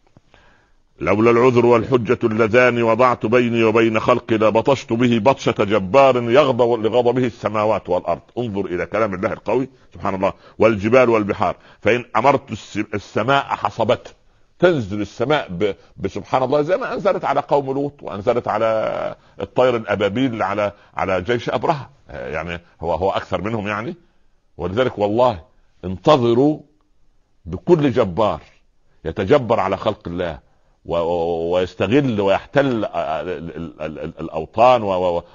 لولا العذر والحجة اللذان وضعت بيني وبين خلقي لبطشت به بطشة جبار يغضب لغضبه السماوات والأرض. انظر إلى كلام الله القوي سبحان الله. والجبال والبحار فإن أمرت السماء حصبته. تنزل السماء بسبحان الله زي ما أنزلت على قوم لوط وأنزلت على الطير الأبابيل على جيش أبرهة. يعني هو أكثر منهم يعني. ولذلك والله انتظروا بكل جبار يتجبر على خلق الله ويستغل ويحتل الاوطان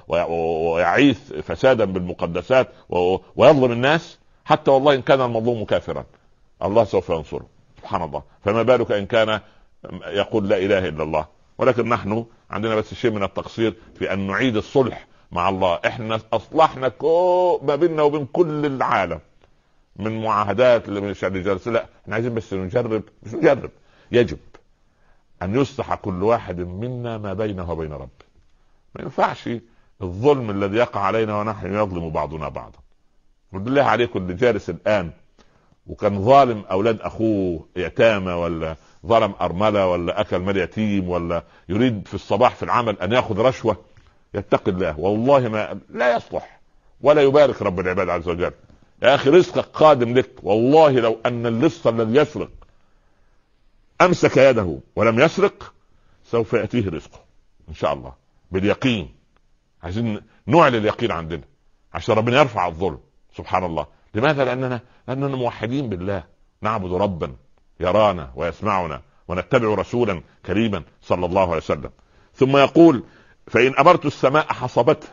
ويعيث فسادا بالمقدسات ويظلم الناس، حتى والله ان كان المظلوم كافرا الله سوف ينصره سبحان الله. فما بالك ان كان يقول لا اله الا الله. ولكن نحن عندنا بس شيء من التقصير في ان نعيد الصلح مع الله. احنا اصلحنا ما بيننا وبين كل العالم من معاهدات من الرجال، لا احنا عايزين بس نجرب. مش نجرب، يجب ان يصلح كل واحد منا ما بينه وبين ربه. ما ينفعش الظلم الذي يقع علينا ونحن يظلم بعضنا بعضا. بالله عليكم اللي جالس الان وكان ظالم اولاد اخوه يتامى، ولا ظلم ارمله، ولا اكل مال يتيم، ولا يريد في الصباح في العمل ان ياخذ رشوه، يتقي الله والله ما لا يصلح ولا يبارك رب العباد عز وجل. يا اخي رزقك قادم لك، والله لو ان اللص الذي يسرق امسك يده ولم يسرق سوف ياتيه رزقه ان شاء الله باليقين. عايزين نعلن اليقين عندنا عشان ربنا يرفع الظلم سبحان الله. لماذا؟ لاننا موحدين بالله، نعبد ربا يرانا ويسمعنا ونتبع رسولا كريما صلى الله عليه وسلم. ثم يقول فإن أمرت السماء حصبتها،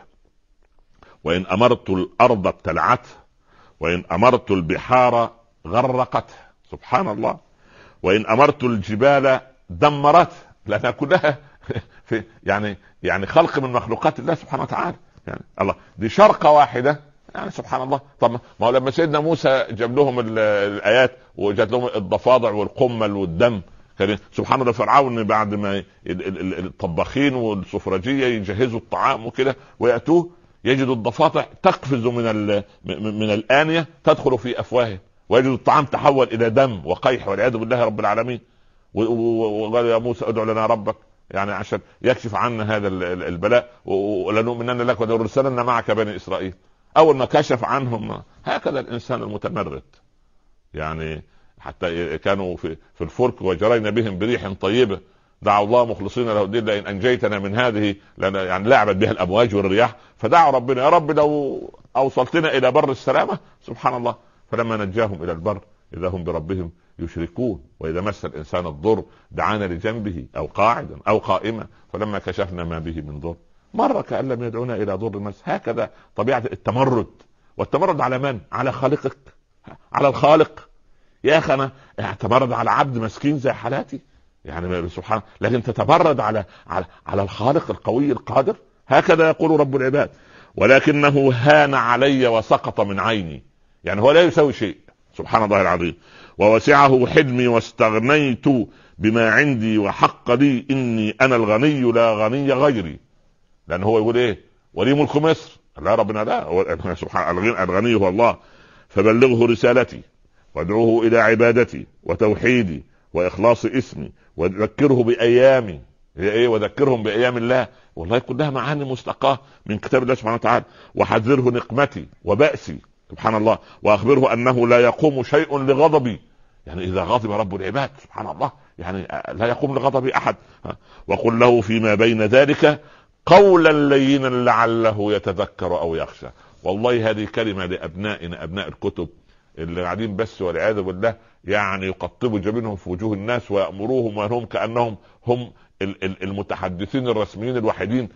وإن أمرت الأرض ابتلعتها، وإن أمرت البحار غرقتها سبحان الله، وإن أمرت الجبال دمرتها، لأنها كلها في يعني خلق من مخلوقات الله سبحانه وتعالى. يعني الله دي شرقة واحدة يعني سبحان الله. طب ما هو لما سيدنا موسى جاب لهم الآيات وجات لهم الضفادع والقمل والدم، سبحان الله فرعون بعد ما الطباخين والسفرجية يجهزوا الطعام وكده ويأتوه يجدوا الضفادع تقفز من الآنية تدخل في أفواههم، ويجدوا الطعام تحول إلى دم وقيح والعياذ بالله رب العالمين. وقال يا موسى ادع لنا ربك يعني عشان يكشف عنا هذا البلاء ولنؤمنن لك ولنرسلن معك بني إسرائيل. أول ما كشف عنهم هكذا الإنسان المتمرد، يعني حتى كانوا في الفلك وجرينا بهم بريح طيبة دعوا الله مخلصين له الدين لئن أنجيتنا من هذه، لأن يعني لعبت بها الأمواج والرياح، فدعوا ربنا يا رب لو أوصلتنا إلى بر السلامة سبحان الله. فلما نجاهم إلى البر إذا هم بربهم يشركون. وإذا مس الإنسان الضر دعانا لجنبه أو قاعدا أو قائما فلما كشفنا ما به من ضر مر كأن لم يدعونا إلى ضر مس. هكذا طبيعة التمرد. والتمرد على من؟ على خالقك، على الخالق. يا أخي أنا اعتمرد على عبد مسكين زي حالاتي يعني سبحان، لكن تتبرد على الخالق القوي القادر. هكذا يقول رب العباد ولكنه هان علي وسقط من عيني، يعني هو لا يسوي شيء سبحان الله العظيم. ووسعه حلمي واستغنيت بما عندي وحق لي إني أنا الغني لا غني غيري. لأن هو يقول إيه ولي ملك مصر، لا ربنا لا سبحان الغني هو الله. فبلغه رسالتي وادعوه إلى عبادتي وتوحيدي وإخلاص اسمي وذكره بأيامي. هي إيه؟ وذكرهم بأيام الله. والله كلها معاني مستقاة من كتاب الله سبحانه وتعالى. وحذره نقمتي وبأسي سبحان الله، وأخبره أنه لا يقوم شيء لغضبي، يعني إذا غضب رب العباد سبحان الله يعني لا يقوم لغضب أحد. وقل له فيما بين ذلك قولا لينا لعله يتذكر أو يخشى. والله هذه كلمة لأبنائنا أبناء الكتب اللي قاعدين بس والعياذ بالله يعني يقطبوا جبينهم في وجوه الناس ويأمروهم وهم كأنهم هم المتحدثين الرسميين الوحيدين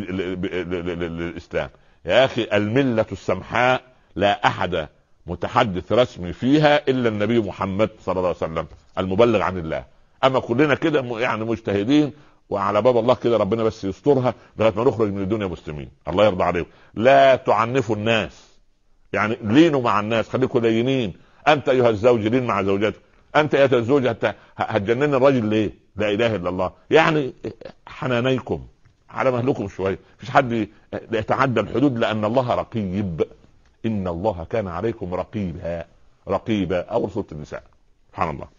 للإسلام. يا أخي الملة السمحاء لا أحد متحدث رسمي فيها إلا النبي محمد صلى الله عليه وسلم المبلغ عن الله. أما كلنا كده يعني مجتهدين وعلى باب الله كده ربنا بس يسترها لغاية ما نخرج من الدنيا مسلمين الله يرضى عليهم. لا تعنفوا الناس، يعني لينوا مع الناس، خليكم لينين. أنت أيها الزوج لين مع زوجتك، أنت أيها الزوج هتجنن الرجل ليه؟ لا إله إلا الله. يعني حنانيكم على مهلكم شوية، مفيش حد يتعدى الحدود لأن الله رقيب. إن الله كان عليكم رقيبا أول سورة النساء سبحان الله.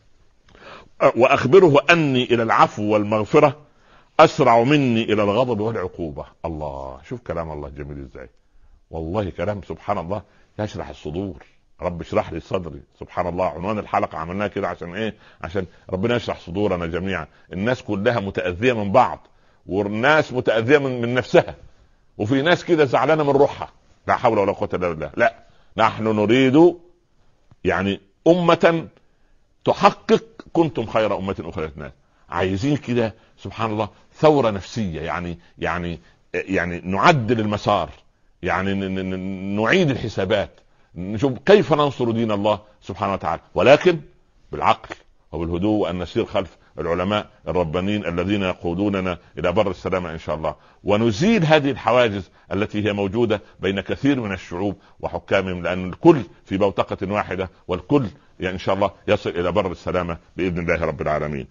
وأخبره أني إلى العفو والمغفرة أسرع مني إلى الغضب والعقوبة. الله شوف كلام الله جميل إزاي، والله كلام سبحان الله يشرح الصدور. رب اشرح لي صدري سبحان الله. عنوان الحلقة عملناها كده عشان ايه؟ عشان ربنا يشرح صدورنا جميعا. الناس كلها متأذية من بعض، والناس متأذية من نفسها، وفي ناس كده زعلانة من روحها. لا حول ولا قوة الا بالله. لا نحن نريد يعني أمة تحقق كنتم خير أمة أخرجت للناس. عايزين كده سبحان الله ثورة نفسية، يعني نعدل المسار، يعني نعيد الحسابات، نشوف كيف ننصر دين الله سبحانه وتعالى، ولكن بالعقل وبالهدوء، وأن نسير خلف العلماء الربانيين الذين يقودوننا إلى بر السلامة إن شاء الله، ونزيل هذه الحواجز التي هي موجودة بين كثير من الشعوب وحكامهم، لأن الكل في بوتقة واحدة، والكل يعني إن شاء الله يصل إلى بر السلامة بإذن الله رب العالمين.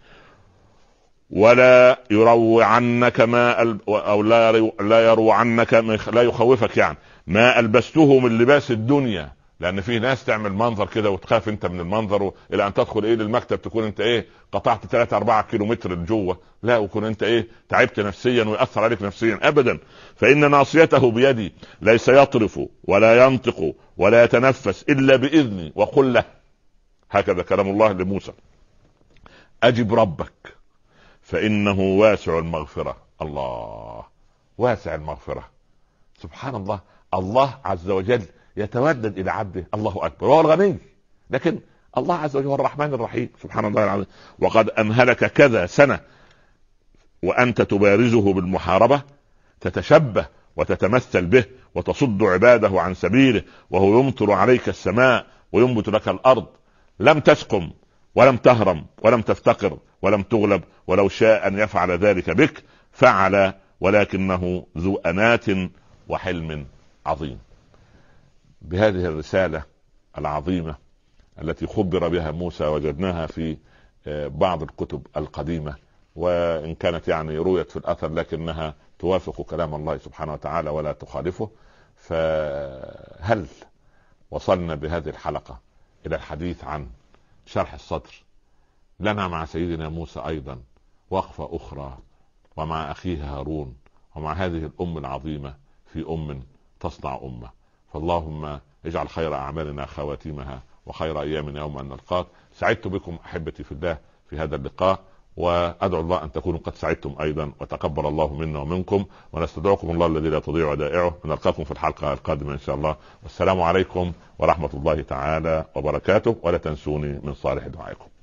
ولا يروعنك أو لا يروعنك، لا يخوفك يعني ما ألبسته من لباس الدنيا، لأن في ناس تعمل منظر كده وتخاف أنت من المنظر، إلى أن تدخل للمكتب تكون أنت قطعت 3-4 كيلومتر لجوه، لا، وكون أنت تعبت نفسيا ويأثر عليك نفسيا أبدا. فإن ناصيته بيدي، ليس يطرف ولا ينطق ولا يتنفس إلا بإذني، وقل له، هكذا كلام الله لموسى، أجب ربك فإنه واسع المغفرة. الله واسع المغفرة، سبحان الله. الله عز وجل يتودد إلى عبده، الله أكبر، وهو الغني، لكن الله عز وجل هو الرحمن الرحيم، سبحان الله العظيم. وقد أمهلك كذا سنة وأنت تبارزه بالمحاربة، تتشبه وتتمثل به وتصد عباده عن سبيله، وهو يمطر عليك السماء وينبت لك الأرض، لم تسقم ولم تهرم ولم تفتقر ولم تغلب، ولو شاء أن يفعل ذلك بك فعل، ولكنه ذو أنات وحلم عظيم. بهذه الرسالة العظيمة التي خبر بها موسى، وجدناها في بعض الكتب القديمة، وإن كانت رويت في الأثر لكنها توافق كلام الله سبحانه وتعالى ولا تخالفه. فهل وصلنا بهذه الحلقة إلى الحديث عن شرح الصدر؟ لنا مع سيدنا موسى أيضا وقفة أخرى، ومع أخيه هارون، ومع هذه الأم العظيمة في تصنع أمة. فاللهم اجعل خير أعمالنا خواتيمها، وخير أيامنا يوم أن نلقاك. سعدت بكم أحبتي في الله في هذا اللقاء، وأدعو الله أن تكونوا قد سعدتم أيضا، وتقبل الله منا ومنكم، ونستدعوكم الله الذي لا تضيع ودائعه. ونلقاكم في الحلقة القادمة إن شاء الله، والسلام عليكم ورحمة الله تعالى وبركاته. ولا تنسوني من صالح دعائكم.